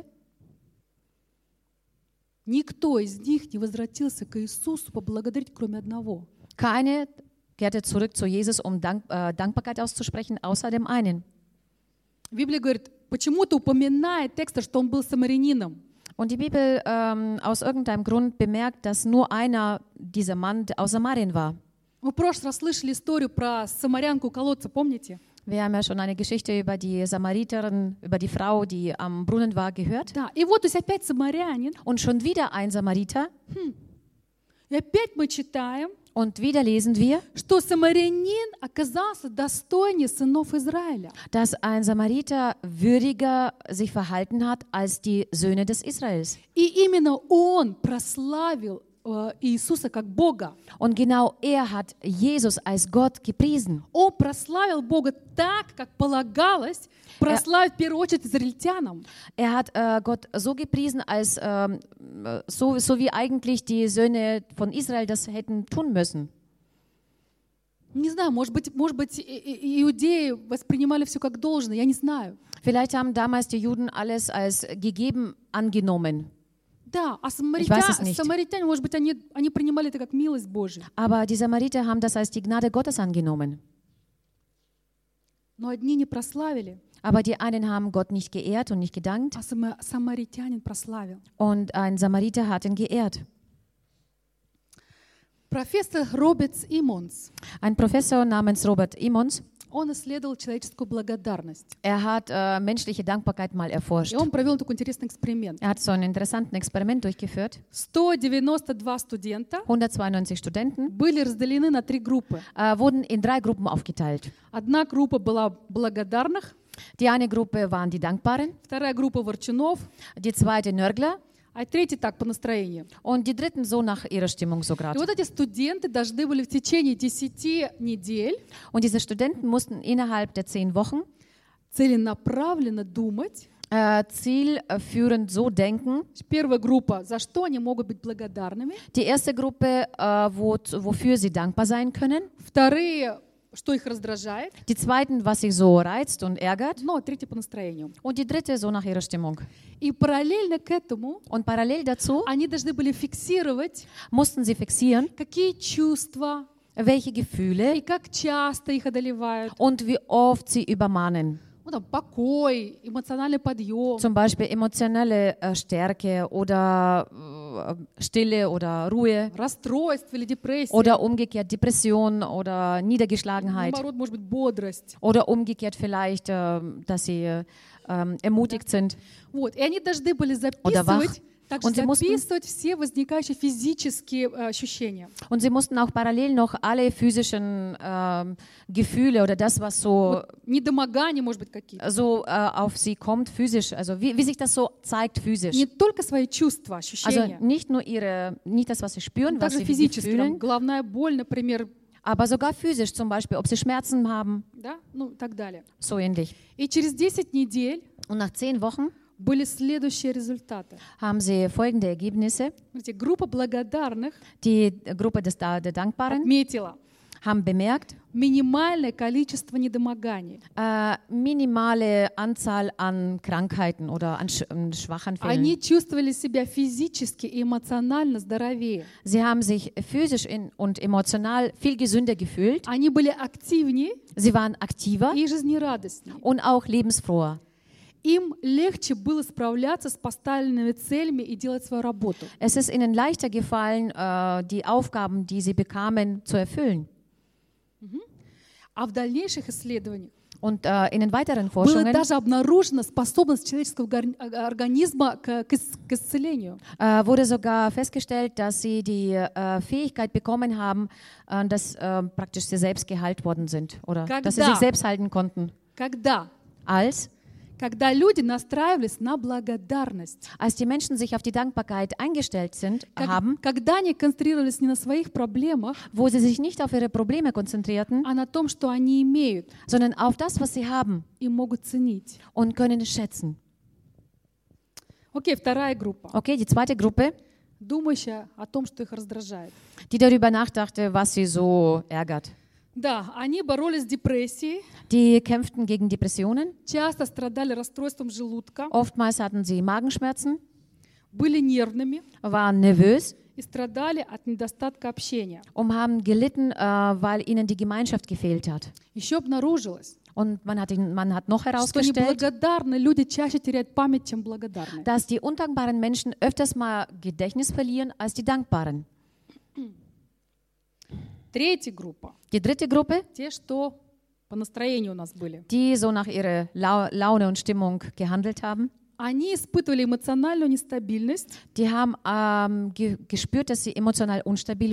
никто из них не возвратился к Иисусу поблагодарить, кроме одного. keine kehrte zurück zu Jesus, um Dank, äh, Dankbarkeit auszusprechen, außer dem einen. Библия говорит, почему-то упоминает текста, что он был самарянином. Und die Bibel ähm, aus irgendeinem Grund bemerkt, dass nur einer dieser Mann aus Samarien war. Мы в прошлый раз слышали историю про самарянку колодца, помните? Wir haben ja schon eine Geschichte über die Samariterin, über die Frau, die am Brunnen war, gehört. Да, и вот то есть опять самарянин. Und schon wieder ein Samariter. И опять мы читаем, Und wieder lesen wir, что самарянин оказался достойнее сынов Израиля. dass ein Samariter würdiger sich verhalten hat als die Söhne des Israels. И именно он прославил э, Иисуса как Бога. Und genau er hat Jesus als Gott gepriesen. Он прославил Бога так, как полагалось прославить в первую очередь израильтянам. Er hat äh, Gott so gepriesen, als ähm, so, so wie eigentlich die Söhne von Israel das hätten tun müssen. Не знаю, может быть, может быть, и- и- иудеи воспринимали все как должное, я не знаю. Vielleicht haben damals die Juden alles als gegeben angenommen. Да, а weiß es самаритя- nicht. самаритяне, может быть, они, они принимали это как милость Божию. Aber die Samariter haben das als die Gnade Gottes angenommen. Но одни не прославили, Aber die einen haben Gott nicht geehrt und nicht gedankt а сама- самаритянин прославил. und ein Samariter hat ihn geehrt. Профессор Робертс Иммонс, Ein Professor namens Robert Emmons, он исследовал человеческую благодарность. er hat äh, menschliche Dankbarkeit mal erforscht. И он провел такой интересный эксперимент. Er hat so ein interessantes Experiment durchgeführt. сто девяносто два студента hundertzweiundneunzig Studenten были разделены на три группы. äh, wurden in drei Gruppen aufgeteilt. Одна группа была благодарных, Die eine Gruppe waren die Dankbaren, вторая группа ворчунов, die zweite Nörgler а третья так по настроению. und die dritten so nach ihrer Stimmung so И gerade. вот эти студенты должны были в течение десяти недель Und diese Studenten mussten innerhalb der zehn Wochen целенаправленно думать. äh, zielführend so denken. Первая группа, за что они могут быть благодарными. Die erste Gruppe, äh, wo, wofür sie dankbar sein können. Вторые, что их раздражает. Die zweiten, was sie so reizt und ärgert. Но третья по настроению. Und die dritte so nach ihrer Stimmung. И параллельно к этому Und parallel dazu они должны были фиксировать, mussten sie fixieren, какие чувства welche и Gefühle как часто их одолевают. und wie oft sie übermannen. Ну, там, покой, эмоциональный подъем. Zum Beispiel emotionelle äh, Stärke oder äh, Stille oder Ruhe Расстройство или депрессия. oder umgekehrt Depression oder Niedergeschlagenheit Наоборот, может быть, бодрость. oder umgekehrt vielleicht, äh, dass sie äh, ähm, ermutigt sind. Вот. И они должны были Oder wach. записывать, также Und sie mussten- записывать все возникающие физические э, ощущения. Und sie mussten auch parallel noch alle physischen ähm, Gefühle oder das, was so, Вот недомогания, может быть, какие-то. so äh, auf sie kommt physisch, also wie, wie sich das so zeigt physisch. Не только свои чувства, Also ощущения, nicht nur ihre, nicht das, was sie spüren, но was также sie wie физически. Там, fühlen, головная боль, например, aber sogar physisch, zum Beispiel, ob sie Schmerzen haben, да, ну и так далее. so ähnlich. И через десять недель Und nach zehn Wochen были следующие результаты. haben sie folgende Ergebnisse. Смотрите, группа благодарных Die Gruppe des, der Dankbaren отметила haben bemerkt, минимальное количество недомоганий. äh, minimale Anzahl an Krankheiten oder an, sch an schwachen Fällen. Они чувствовали себя физически и эмоционально здоровее. Sie haben sich physisch in, und emotional viel gesünder gefühlt. Они были активнее Sie waren aktiver и жизнерадостнее. und auch lebensfroher. Им легче было справляться с поставленными целями и делать свою работу. Es ist ihnen leichter gefallen, äh, die Aufgaben, die sie bekamen, zu erfüllen. А в дальнейших исследованиях Und äh, in den weiteren была Forschungen даже обнаружена способность человеческого гор- организма к, к ис- к исцелению. äh, wurde sogar festgestellt, dass sie die äh, Fähigkeit bekommen haben, äh, dass äh, praktisch sie selbst geheilt worden sind oder Когда? dass sie sich selbst halten konnten. Когда? Als, Когда люди настраивались на благодарность. als die Menschen sich auf die Dankbarkeit eingestellt sind, Как- haben, Когда они концентрировались не на своих проблемах, wo sie sich nicht auf ihre Probleme konzentrierten, а на том, что они имеют sondern auf das, was sie haben и могут ценить. und können es schätzen. Окей, вторая группа, Okay, die zweite Gruppe, думающая о том, что их раздражает. die darüber nachdachte, was sie so ärgert. Да, они боролись с депрессией, Die kämpften gegen Depressionen. часто страдали расстройством желудка, Oftmals hatten sie Magenschmerzen, были нервными waren nervös и страдали от недостатка общения. und haben gelitten, äh, weil ihnen die Gemeinschaft gefehlt hat. Еще обнаружилось, Und man hat, ihn, man hat noch что herausgestellt, неблагодарные люди чаще теряют память, чем благодарные. dass die undankbaren Menschen öfters mal Gedächtnis verlieren als die dankbaren. Третья группа, Die dritte Gruppe, те, что по настроению у нас были, die so nach ihrer Lau Laune und Stimmung gehandelt haben, они испытывали эмоциональную нестабильность, die haben ähm, ge gespürt, dass sie emotional unstabil waren,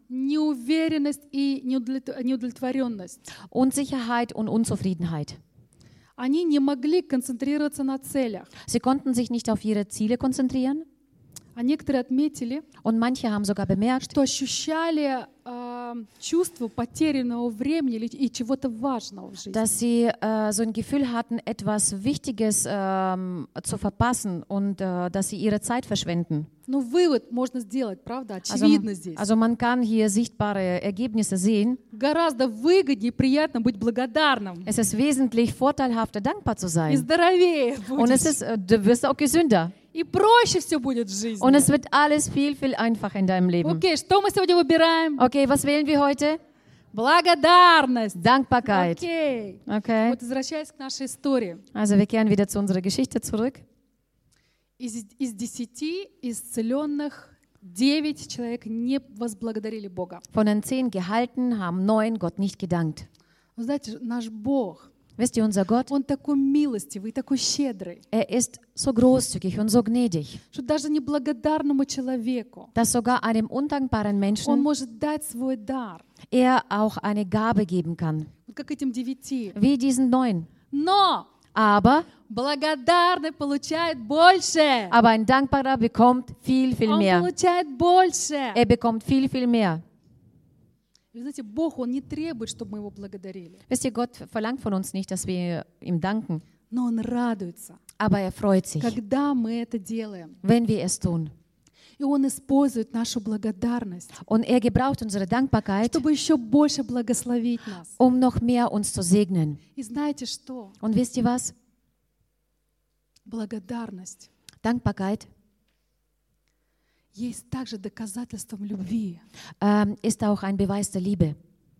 неуверенность и неудовлет- неудовлетворенность. Unsicherheit und Unzufriedenheit. Они не могли концентрироваться на целях. Sie konnten sich nicht auf ihre Ziele konzentrieren А некоторые отметили, und manche haben sogar bemerkt, что ощущали э, чувство потерянного времени или- и чего-то важного в жизни. dass sie äh, so ein Gefühl hatten, etwas Wichtiges ähm, zu verpassen und äh, dass sie ihre Zeit verschwenden. Ну, вывод можно сделать, правда? Also, Очевидно здесь. also man kann hier sichtbare Ergebnisse sehen. Гораздо выгоднее и приятно быть благодарным. Es ist wesentlich vorteilhafter, dankbar zu И sein. здоровее Und es будешь. ist, äh, du wirst auch gesünder. И проще все будет в жизни. Und es wird alles viel, viel einfacher in deinem Leben. Окей, что мы сегодня выбираем? Okay, was wählen wir heute? Благодарность. Dankbarkeit. Окей. Okay, Вот возвращаясь к нашей истории. also wir kehren wieder zu unserer Geschichte zurück. Из, из десяти исцеленных девять человек не возблагодарили Бога. Von den zehn Gehalten haben neun Gott nicht gedankt. Вы знаете, наш Бог, Wisst ihr, unser Gott, Он такой милостивый, такой щедрый, er ist so großzügig und so gnädig, что даже неблагодарному человеку dass sogar einem undankbaren Он Menschen может дать свой дар, er auch eine Gabe geben kann. вот как этим девяти. Wie diesen neun. Но Aber, благодарный получает больше. aber ein Dankbarer bekommt viel, viel Он mehr. получает больше. Er bekommt viel, viel mehr. Вы знаете, Бог, Он не требует, чтобы мы Его благодарили, Wisst ihr, Gott verlangt von uns nicht, dass wir ihm danken, но Он радуется, aber er freut sich, когда мы это делаем. wenn wir es tun. И Он использует нашу благодарность, Und er gebraucht unsere Dankbarkeit, чтобы еще больше благословить нас. um noch mehr uns zu segnen. И знаете что? Und wisst ihr was? Благодарность Dankbarkeit есть также доказательством любви. ähm, ist auch ein Beweis der Liebe.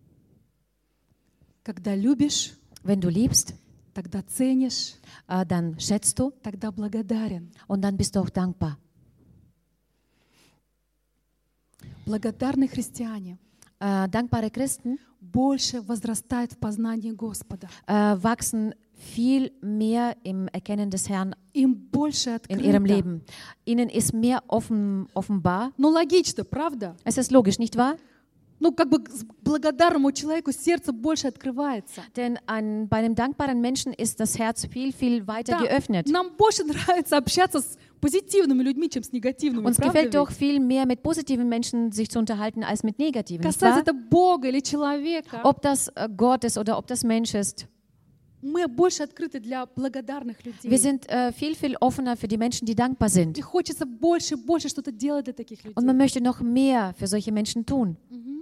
Когда любишь, Wenn du liebst, тогда ценишь, äh, dann schätzt du тогда благодарен. und dann bist du auch dankbar. Благодарные христиане Äh, dankbare Christen больше возрастают в познании Господа. äh, wachsen viel mehr im Erkennen des Herrn Им больше in ihrem открыто. Leben. Ihnen ist mehr offen, offenbar. Ну, логично, правда? Es ist logisch, nicht wahr? Ну, как бы с благодарному человеку сердце больше открывается. Denn ein, bei einem dankbaren Menschen ist das Herz viel, viel weiter Да, geöffnet. нам больше нравится общаться с позитивными людьми, чем с негативными. Uns правда gefällt ведь? doch viel mehr, mit positiven Menschen sich zu unterhalten, als mit negativen. Nicht Касается wahr? это Бога или человека, Ob das äh, Gott ist oder ob das Mensch ist. мы больше открыты для благодарных людей. Wir sind äh, viel, viel offener für die Menschen, die dankbar sind. И хочется больше и больше что-то делать для таких людей. Und man möchte noch mehr für solche Menschen tun.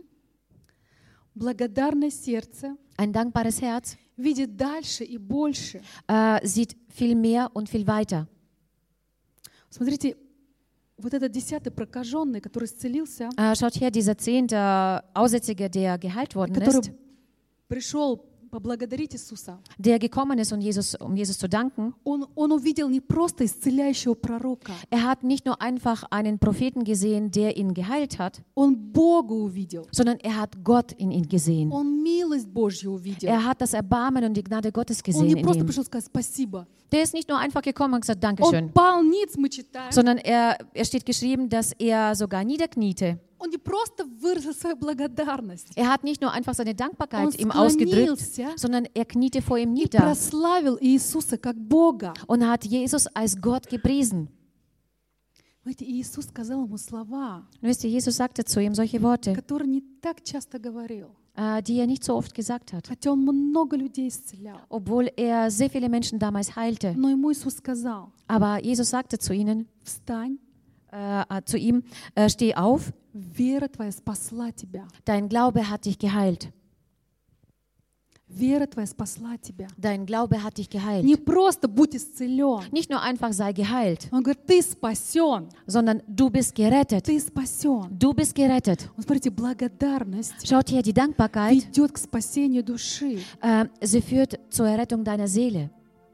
Благодарное сердце Ein dankbares Herz видит дальше и больше. äh, sieht viel mehr und viel weiter. Смотрите, вот этот десятый прокаженный, который исцелился, Äh, schaut her, dieser zehnte Aussätzige, der geheilt worden который ist, пришел поблагодарить Иисуса, der gekommen ist, um Jesus, um Jesus zu danken. он, он увидел не просто исцеляющего пророка, Er hat nicht nur einfach einen Propheten gesehen, der ihn geheilt hat, он Бога увидел, sondern er hat Gott in ihn gesehen. он милость Божью увидел. Er hat das Erbarmen und die Gnade Gottes Он не gesehen in просто ihm. пришел сказать спасибо. Der ist nicht nur einfach gekommen und gesagt, Он Dankeschön, пал ниц, мы читаем. sondern er, er steht geschrieben, dass er sogar niederkniete. Он не просто выразил свою благодарность. Er hat nicht nur einfach seine Он Dankbarkeit ihm ausgedrückt, склонился sondern er kniete vor ihm и nieder прославил Иисуса как Бога. und hat Jesus als Gott gepriesen. Знаете, Иисус сказал ему слова, Und wisst ihr, Jesus sagte zu ihm solche Worte, которые не так часто говорил. äh, die er nicht so oft gesagt hat, Хотя он много людей исцелял. obwohl er sehr viele Menschen damals heilte. Но ему Иисус сказал, Aber Jesus sagte zu ihnen, встань, äh, zu ihm, äh, steh auf, вера твоя спасла тебя. dein Glaube hat dich geheilt. Вера твоя спасла тебя. Dein Glaube hat dich geheilt. Не просто будь исцелен. Nicht nur einfach sei geheilt, Он говорит, ты спасен, sondern du bist gerettet. ты спасен. Du bist gerettet. Вот смотрите, благодарность Schaut her, die Dankbarkeit, ведет к спасению души. äh, sie führt zur Errettung deiner Seele.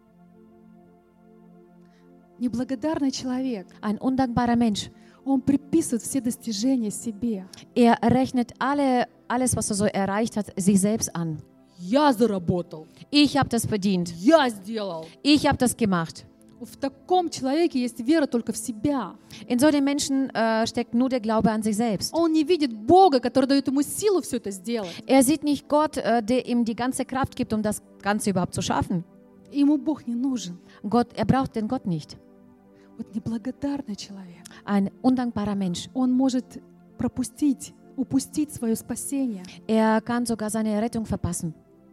Неблагодарный человек, Ein undankbarer Mensch, он приписывает все достижения себе. er rechnet alle, alles, was er so erreicht hat, sich selbst an. Я заработал, Ich habe das verdient. я сделал. Ich habe das gemacht. В таком человеке есть вера только в себя. In so dem Menschen äh, steckt nur der Glaube an sich selbst. Он не видит Бога, который дает ему силу все это сделать. Er sieht nicht Gott, äh, der ihm die ganze Kraft gibt, um das Ganze überhaupt zu schaffen. Ему Бог не нужен. Gott, er braucht den Gott nicht. Вот неблагодарный человек. Ein undankbarer Mensch. Он может пропустить, упустить свое спасение. Er kann sogar seine Rettung verpassen.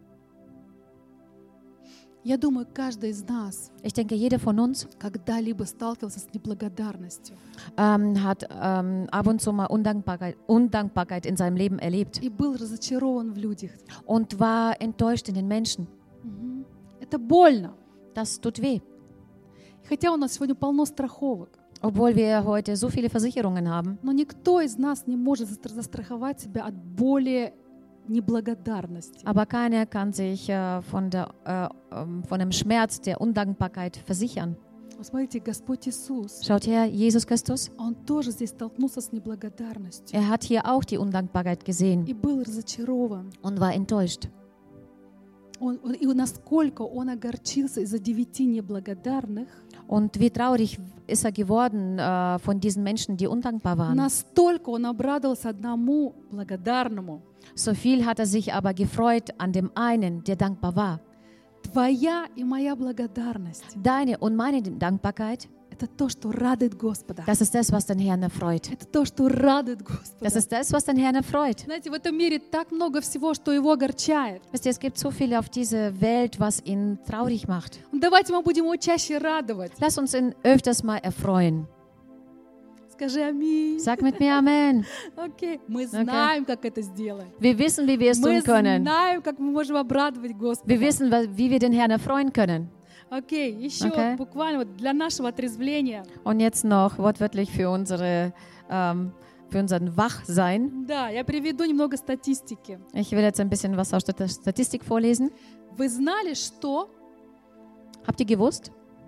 Я думаю, каждый из нас Ich denke, jeder von uns когда-либо сталкивался с неблагодарностью ähm, hat ähm, ab und zu mal Undankbarkeit, Undankbarkeit in seinem Leben erlebt и был разочарован в людях. und war enttäuscht in den Menschen. Мгм. Это больно. Das tut weh. Хотя у нас сегодня полно страховок, Obwohl wir heute so viele Versicherungen haben. но никто из нас не может застр- застраховать себя от боли неблагодарности. Aber keiner kann sich äh, von, der, äh, ähm, von dem Schmerz der Undankbarkeit versichern. Вот смотрите, Господь Иисус, Schaut her, Jesus Christus, Он тоже здесь столкнулся с неблагодарностью er hat hier auch die Undankbarkeit gesehen и был разочарован. und war enttäuscht. Он, он- и насколько Он огорчился из-за девяти неблагодарных, Und wie traurig ist er geworden äh, von diesen Menschen, die undankbar waren. настолько Он обрадовался одному благодарному. So viel hat er sich aber gefreut an dem einen, der dankbar war. Твоя и моя благодарность Deine und meine Dankbarkeit, — это то, что радует Господа. das ist das, was den Herrn erfreut. Это то, что радует Господа. Das ist das, was den Herrn erfreut. Знаете, в этом мире так много всего, что Его огорчает. Wisst ihr, es gibt so viel auf dieser Welt, was ihn traurig macht. Ну, давайте мы будем Его чаще радовать. Lass uns ihn öfters mal erfreuen. Скажи аминь. Sag mit mir Amen. Окей. Мы знаем, как это сделать. Wir wissen, wie wir es Мы tun können. знаем, как мы можем обрадовать Господа. Wir wissen, wie wir den Herrn erfreuen können. Окей, еще Okay. буквально вот для нашего отрезвления. Und jetzt noch wortwörtlich für, unsere, ähm, für unseren Wachsein. Да, я приведу немного статистики. Ich will jetzt ein bisschen was aus der Statistik vorlesen. Вы знали, что Habt ihr gewusst,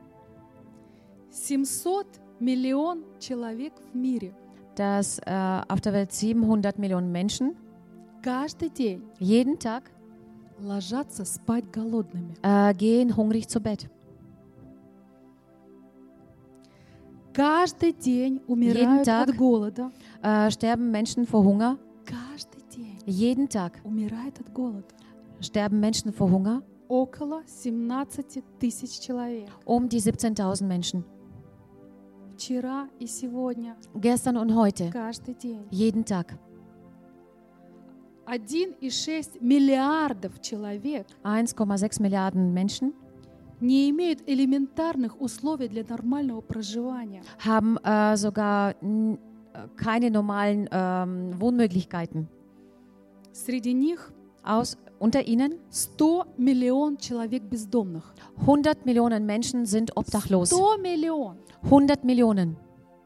семьсот миллион человек в мире dass äh, auf der Welt siebenhundert Millionen Menschen каждый день jeden Tag ложатся спать голодными? äh, gehen hungrig zu Bett. Каждый день умирают Tag. от голода. Äh, sterben Menschen vor Hunger. Каждый день Jeden Tag умирает от голода. sterben Menschen vor Hunger. Около семнадцать тысяч человек. Um die siebzehntausend Menschen. Вчера и сегодня. Gestern und heute. Каждый день. Jeden Tag. один и шесть миллиардов человек eins Komma sechs Milliarden Menschen не имеют элементарных условий для нормального проживания. haben äh, sogar n- keine normalen ähm, Wohnmöglichkeiten. Среди них Aus, unter ihnen сто миллион человек бездомных. hundert Millionen Menschen sind obdachlos. сто миллион. hundert Millionen.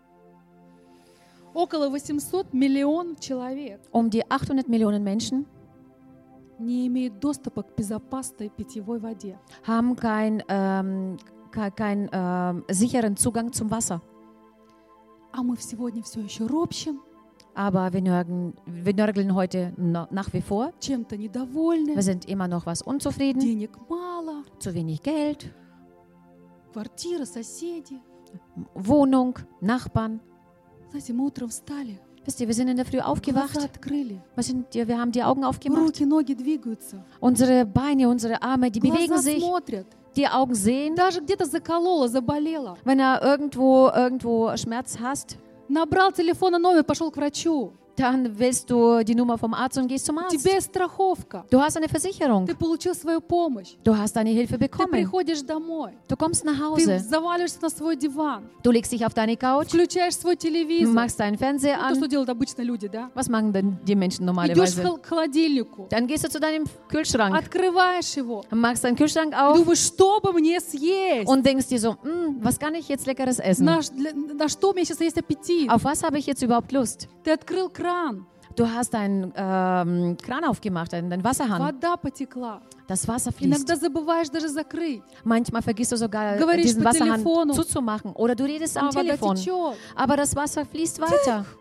Около восемьсот миллионов человек Um die achthundert Millionen Menschen не имеют доступа к безопасной питьевой воде. haben keinen ähm, kein, kein, ähm, sicheren Zugang zum Wasser. А мы сегодня все еще ропщим, Aber wir nörgeln, wir nörgeln heute no, nach wie vor. чем-то недовольны, Wir sind immer noch was unzufrieden. денег мало, Zu wenig Geld, квартира, соседи. Wohnung, Nachbarn. Знаете, мы утром встали, Wisst ihr, wir sind in der Früh глаза aufgewacht. открыли, Was sind, wir wir haben die Augen aufgemacht. руки, ноги двигаются, Unsere Beine, unsere Arme, die bewegen глаза sich. смотрят. Die Augen sehen. Даже где-то закололо, заболело. Wenn er irgendwo, irgendwo Schmerz hast, Набрал телефона номер, пошел к врачу. dann willst du die Nummer vom Arzt und gehst zum У Arzt. тебя есть страховка. Du hast eine Versicherung. Ты получил свою помощь. Du hast deine Hilfe Ты bekommen. приходишь домой. Du kommst nach Ты Hause. заваливаешься на свой диван. Du legst dich auf deine Couch, Включаешь свой телевизор. machst deinen Fernseher Ну, то, что an. делают обычно люди, да? Was machen denn die Menschen Идешь normalerweise? к холодильнику. Dann gehst du zu deinem Kühlschrank, Открываешь его. machst deinen Kühlschrank И auf думаешь, что бы мне съесть? und denkst dir so, "Hm, was kann ich jetzt Leckeres essen? На, для- на что у меня сейчас есть аппетит? Auf was habe ich jetzt überhaupt Lust?" Ты открыл кран. Du hast deinen ähm, Kran aufgemacht, deinen, deinen Wasserhahn. Вода потекла. Das Wasser fließt. Иногда забываешь даже закрыть. Manchmal vergisst du sogar, Говоришь diesen по Wasserhahn телефону. zuzumachen. Oder du redest am А вода Telefon. течет. Aber das Wasser fließt weiter.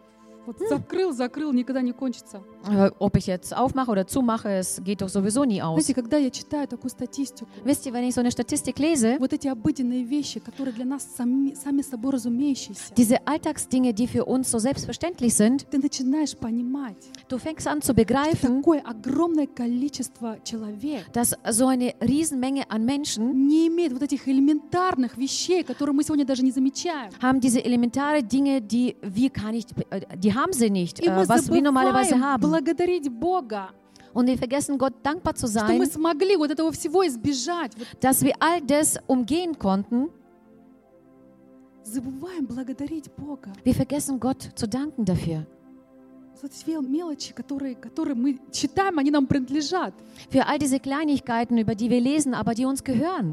Вот закрыл, закрыл, никогда не кончится. Äh, Ob ich jetzt aufmache oder zumache, es geht doch sowieso nie aus. Знаете, когда я читаю такую статистику, Wisst ihr, wenn ich so eine Statistik lese, вот эти обыденные вещи, которые для нас сами, сами собой разумеющиеся, diese Alltagsdinge, die für uns so selbstverständlich sind, ты начинаешь понимать, du fängst an zu что begreifen, такое огромное количество человек dass so eine Riesenmenge an Menschen не имеет вот этих элементарных вещей, которые мы сегодня даже не замечаем. haben diese elementare Dinge, die wir gar nicht, äh, die haben sie nicht, И мы äh, was wir normalerweise забываем haben. благодарить Бога, Und wir vergessen, Gott dankbar zu что мы sein, смогли вот этого всего избежать. Вот dass wir all das umgehen konnten. забываем благодарить Бога. Wir vergessen, Gott zu danken dafür. Вот эти мел- мелочи, которые, которые мы считаем, они нам принадлежат. Für all diese Kleinigkeiten, über die wir lesen, aber die uns gehören.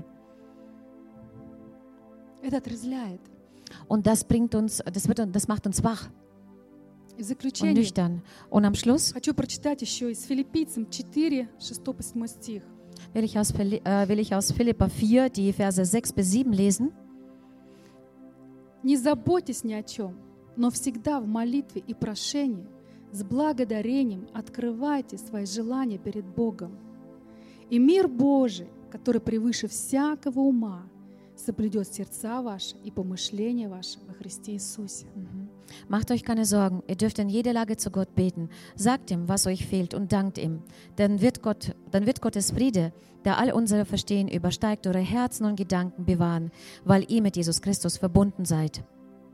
Это отрезвляет. Und das bringt uns, das, wird, das macht uns wach И в und заключение nüchtern. Und am Schluss хочу прочитать еще из Филиппийцам четыре, шесть по седьмой стих. will ich aus, Phili- äh, will ich aus Philipper vier, die Verse sechs bis sieben lesen. «Не заботьтесь ни о чем, но всегда в молитве и прошении с благодарением открывайте свои желания перед Богом. И мир Божий, который превыше всякого ума, соблюдет сердца ваши и помышления ваши во Христе Иисусе». Macht euch keine Sorgen, ihr dürft in jeder Lage zu Gott beten. Sagt ihm, was euch fehlt und dankt ihm. Dann wird, Gott, dann wird Gottes Friede, der all unsere Verstehen übersteigt, eure Herzen und Gedanken bewahren, weil ihr mit Jesus Christus verbunden seid.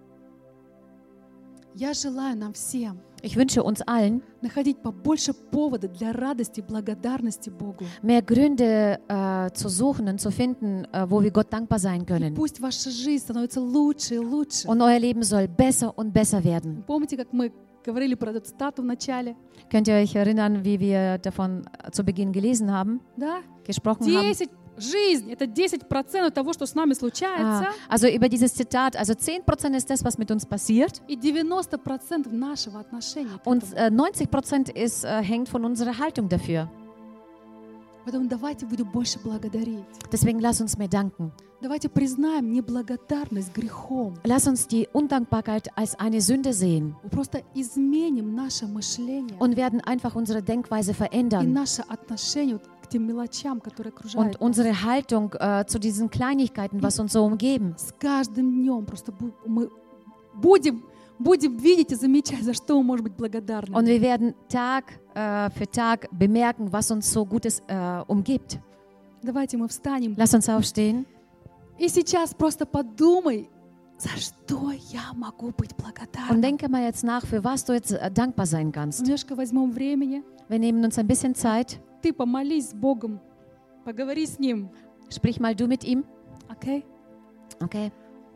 Я желаю нам всем Ich wünsche uns allen, находить побольше повода для радости и благодарности Богу. mehr Gründe äh, zu suchen und zu finden, äh, wo wir Gott dankbar sein И können. пусть ваша жизнь становится лучше и лучше. Und euer Leben soll besser und besser werden. Помните, как мы говорили про эту цитату в начале? Könnt ihr euch erinnern, wie wir davon zu Beginn gelesen haben, Да? gesprochen haben? десять Жизнь — это десять процентов того, что с нами случается, Ah, also über dieses Zitat, also zehn Prozent ist das, was mit uns passiert и девяносто процентов нашего отношения к und этому. äh, neunzig Prozent ist, äh, hängt von unserer Haltung dafür. Поэтому давайте будем больше благодарить. Deswegen lass uns mehr danken. Давайте признаем неблагодарность грехом. Lass uns die Undankbarkeit als eine Sünde sehen Мы просто изменим наше мышление und werden einfach unsere Denkweise и verändern наше отношение вот к тем мелочам, которые окружают und нас. unsere Haltung äh, zu diesen Kleinigkeiten, was uns so umgeben. С каждым днем просто бу- мы будем, будем видеть и замечать, за что мы можем быть благодарны. Und wir werden Tag äh, für Tag bemerken, was uns so Gutes äh, umgibt. Давайте мы встанем. Lass uns aufstehen. И сейчас просто подумай, за что я могу быть Und благодарна. denke mal jetzt nach, für was du jetzt äh, dankbar sein kannst. Немножко возьмем времени. Wir nehmen uns ein bisschen Zeit. Ты помолись с Богом, поговори с Ним. Sprich mal du mit ihm. Окей? Okay.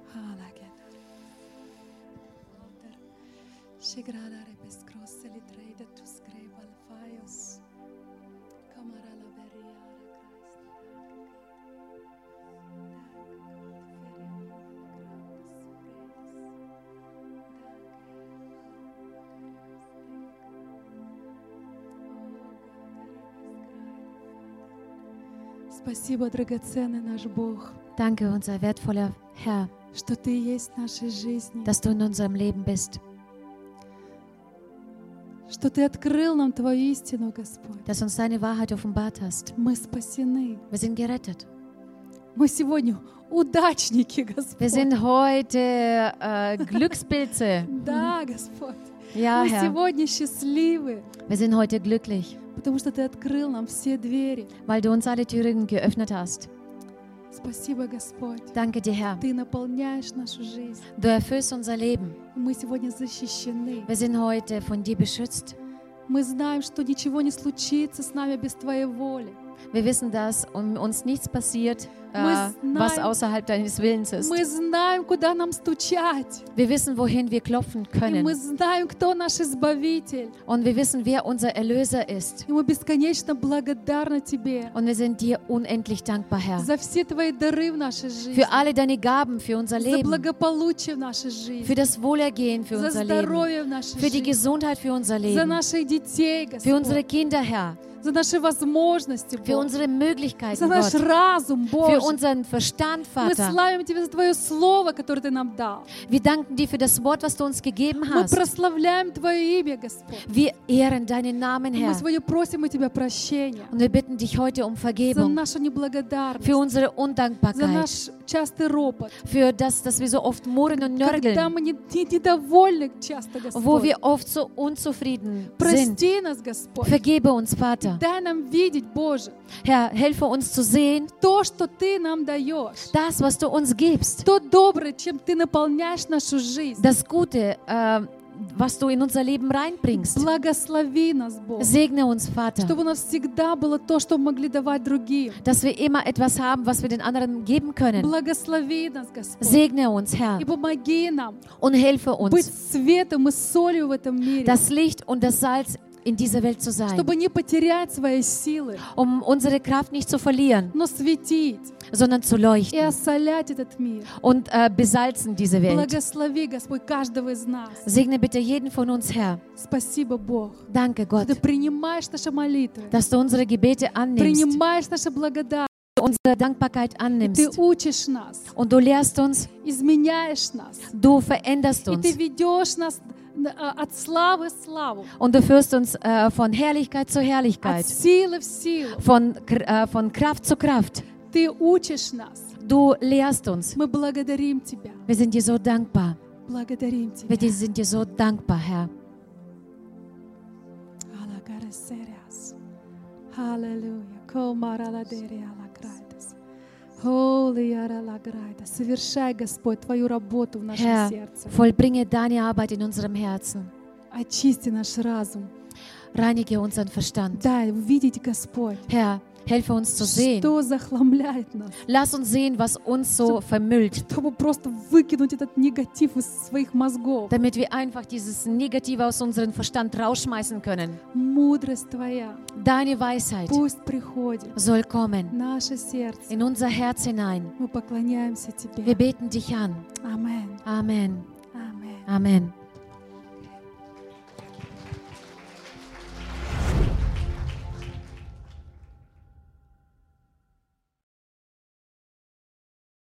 Спасибо, драгоценный наш Бог, Danke, unser wertvoller Herr, что Ты есть в нашей жизни, dass du in unserem Leben bist, что Ты открыл нам Твою истину, Господь. dass uns deine Wahrheit offenbart hast. Мы спасены. Wir sind gerettet. Мы сегодня удачники, Wir Господь. sind heute äh, Glückspilze. Да, Господь. Ja, Мы Herr. сегодня счастливы, Wir sind heute glücklich, потому что Ты открыл нам все двери. weil du uns alle Türen geöffnet hast. Спасибо, Господь. Danke dir, Herr. Ты наполняешь нашу жизнь. Du erfüllst unser Leben. Мы сегодня защищены. Wir sind heute von dir beschützt. Мы знаем, что ничего не случится с нами без Твоей воли. Wir wissen, dass um uns nichts passiert, äh, Мы was знаем- außerhalb deines Willens ist. Мы знаем, куда нам стучать. Wir wissen, wohin wir klopfen И мы können. знаем, кто наш Избавитель. Und wir wissen, wer unser Erlöser ist. И мы бесконечно благодарны Тебе Und wir sind dir unendlich dankbar, Herr, за все Твои дары в нашей жизни, für alle deine Gaben, für unser за Leben, благополучие в нашей жизни, für das Wohlergehen, für за unser Leben, здоровье в нашей für die жизни, Gesundheit, für unser за Leben, наших детей, für unsere Господь, Kinder, Herr, за наши возможности, für Бог, unsere Möglichkeiten, за наш Gott, разум, für Боже, Боже. unseren Verstand, Мы Vater. славим Тебя за Твое Слово, которое Ты нам дал. Wir danken dir für das Wort, was du uns gegeben Мы hast. прославляем Твое имя, Господь. Wir ehren deinen Namen, И мы Herr. сегодня просим у Тебя прощения Und wir bitten dich heute um за Vergebung нашу неблагодарность, für unsere за Undankbarkeit, наш частый ропот, für das, dass wir so oft murren und когда nörgeln, мы не- не- недовольны часто, wo Господь. wir oft so unzufrieden sind. Прости нас, Господь. Vergebe uns, Vater. Дай нам видеть, Боже, Herr, helfe uns zu sehen, то, что Ты нам даешь, das, was du uns gibst, то доброе, чем Ты наполняешь нашу жизнь. das Gute, äh, was du in unser Leben reinbringst. Благослови нас, Бог, Segne uns, Vater, чтобы у нас всегда было то, что мы могли давать другим. dass wir immer etwas haben, was wir den anderen geben können. Благослови нас, Господь, Segne uns, Herr, и помоги нам und helfe быть uns, светом и солью в этом мире, das Licht und das Salz in dieser Welt zu sein, чтобы не потерять свои силы, um unsere Kraft nicht zu verlieren, но светить sondern zu и leuchten осолять этот мир. und äh, besalzen diese Welt. Благослови, Господь, каждого из нас. Segne bitte jeden von uns, Herr. Спасибо, Бог. Danke, Gott, Ты принимаешь наши молитвы, dass du unsere Gebete annimmst, принимаешь наши благодарности, unsere Dankbarkeit Ты annimmst. учишь нас, Und du lehrst uns, изменяешь нас, du veränderst и uns. Ты ведешь нас а, от славы в славу, Und du führst uns äh, von Herrlichkeit zu от Herrlichkeit, силы в силу. von, Kr- äh, von Kraft zu Kraft. Ты учишь нас. Du lehrst uns. Мы благодарим Тебя. Wir sind dir so dankbar. Благодарим Wir Тебя. sind dir so dankbar, Herr. Halleluja. Holy Aralagraitas. Совершай, Господь, Твою работу в нашем Herr, сердце. vollbringe deine Arbeit in unserem Herzen. Очисти наш разум. Reinige unseren Verstand. Дай увидеть, Господь, Herr, helfe uns zu sehen. что захламляет нас, Lass uns sehen, was uns so vermüllt, чтобы просто выкинуть этот негатив из своих мозгов. damit wir einfach dieses Negative aus unserem Verstand rausschmeißen können. Мудрость Твоя Deine Weisheit пусть приходит soll kommen в наше сердце. in unser Herz hinein. Мы поклоняемся Wir Тебе. beten dich an. Amen. Amen. Amen. Amen.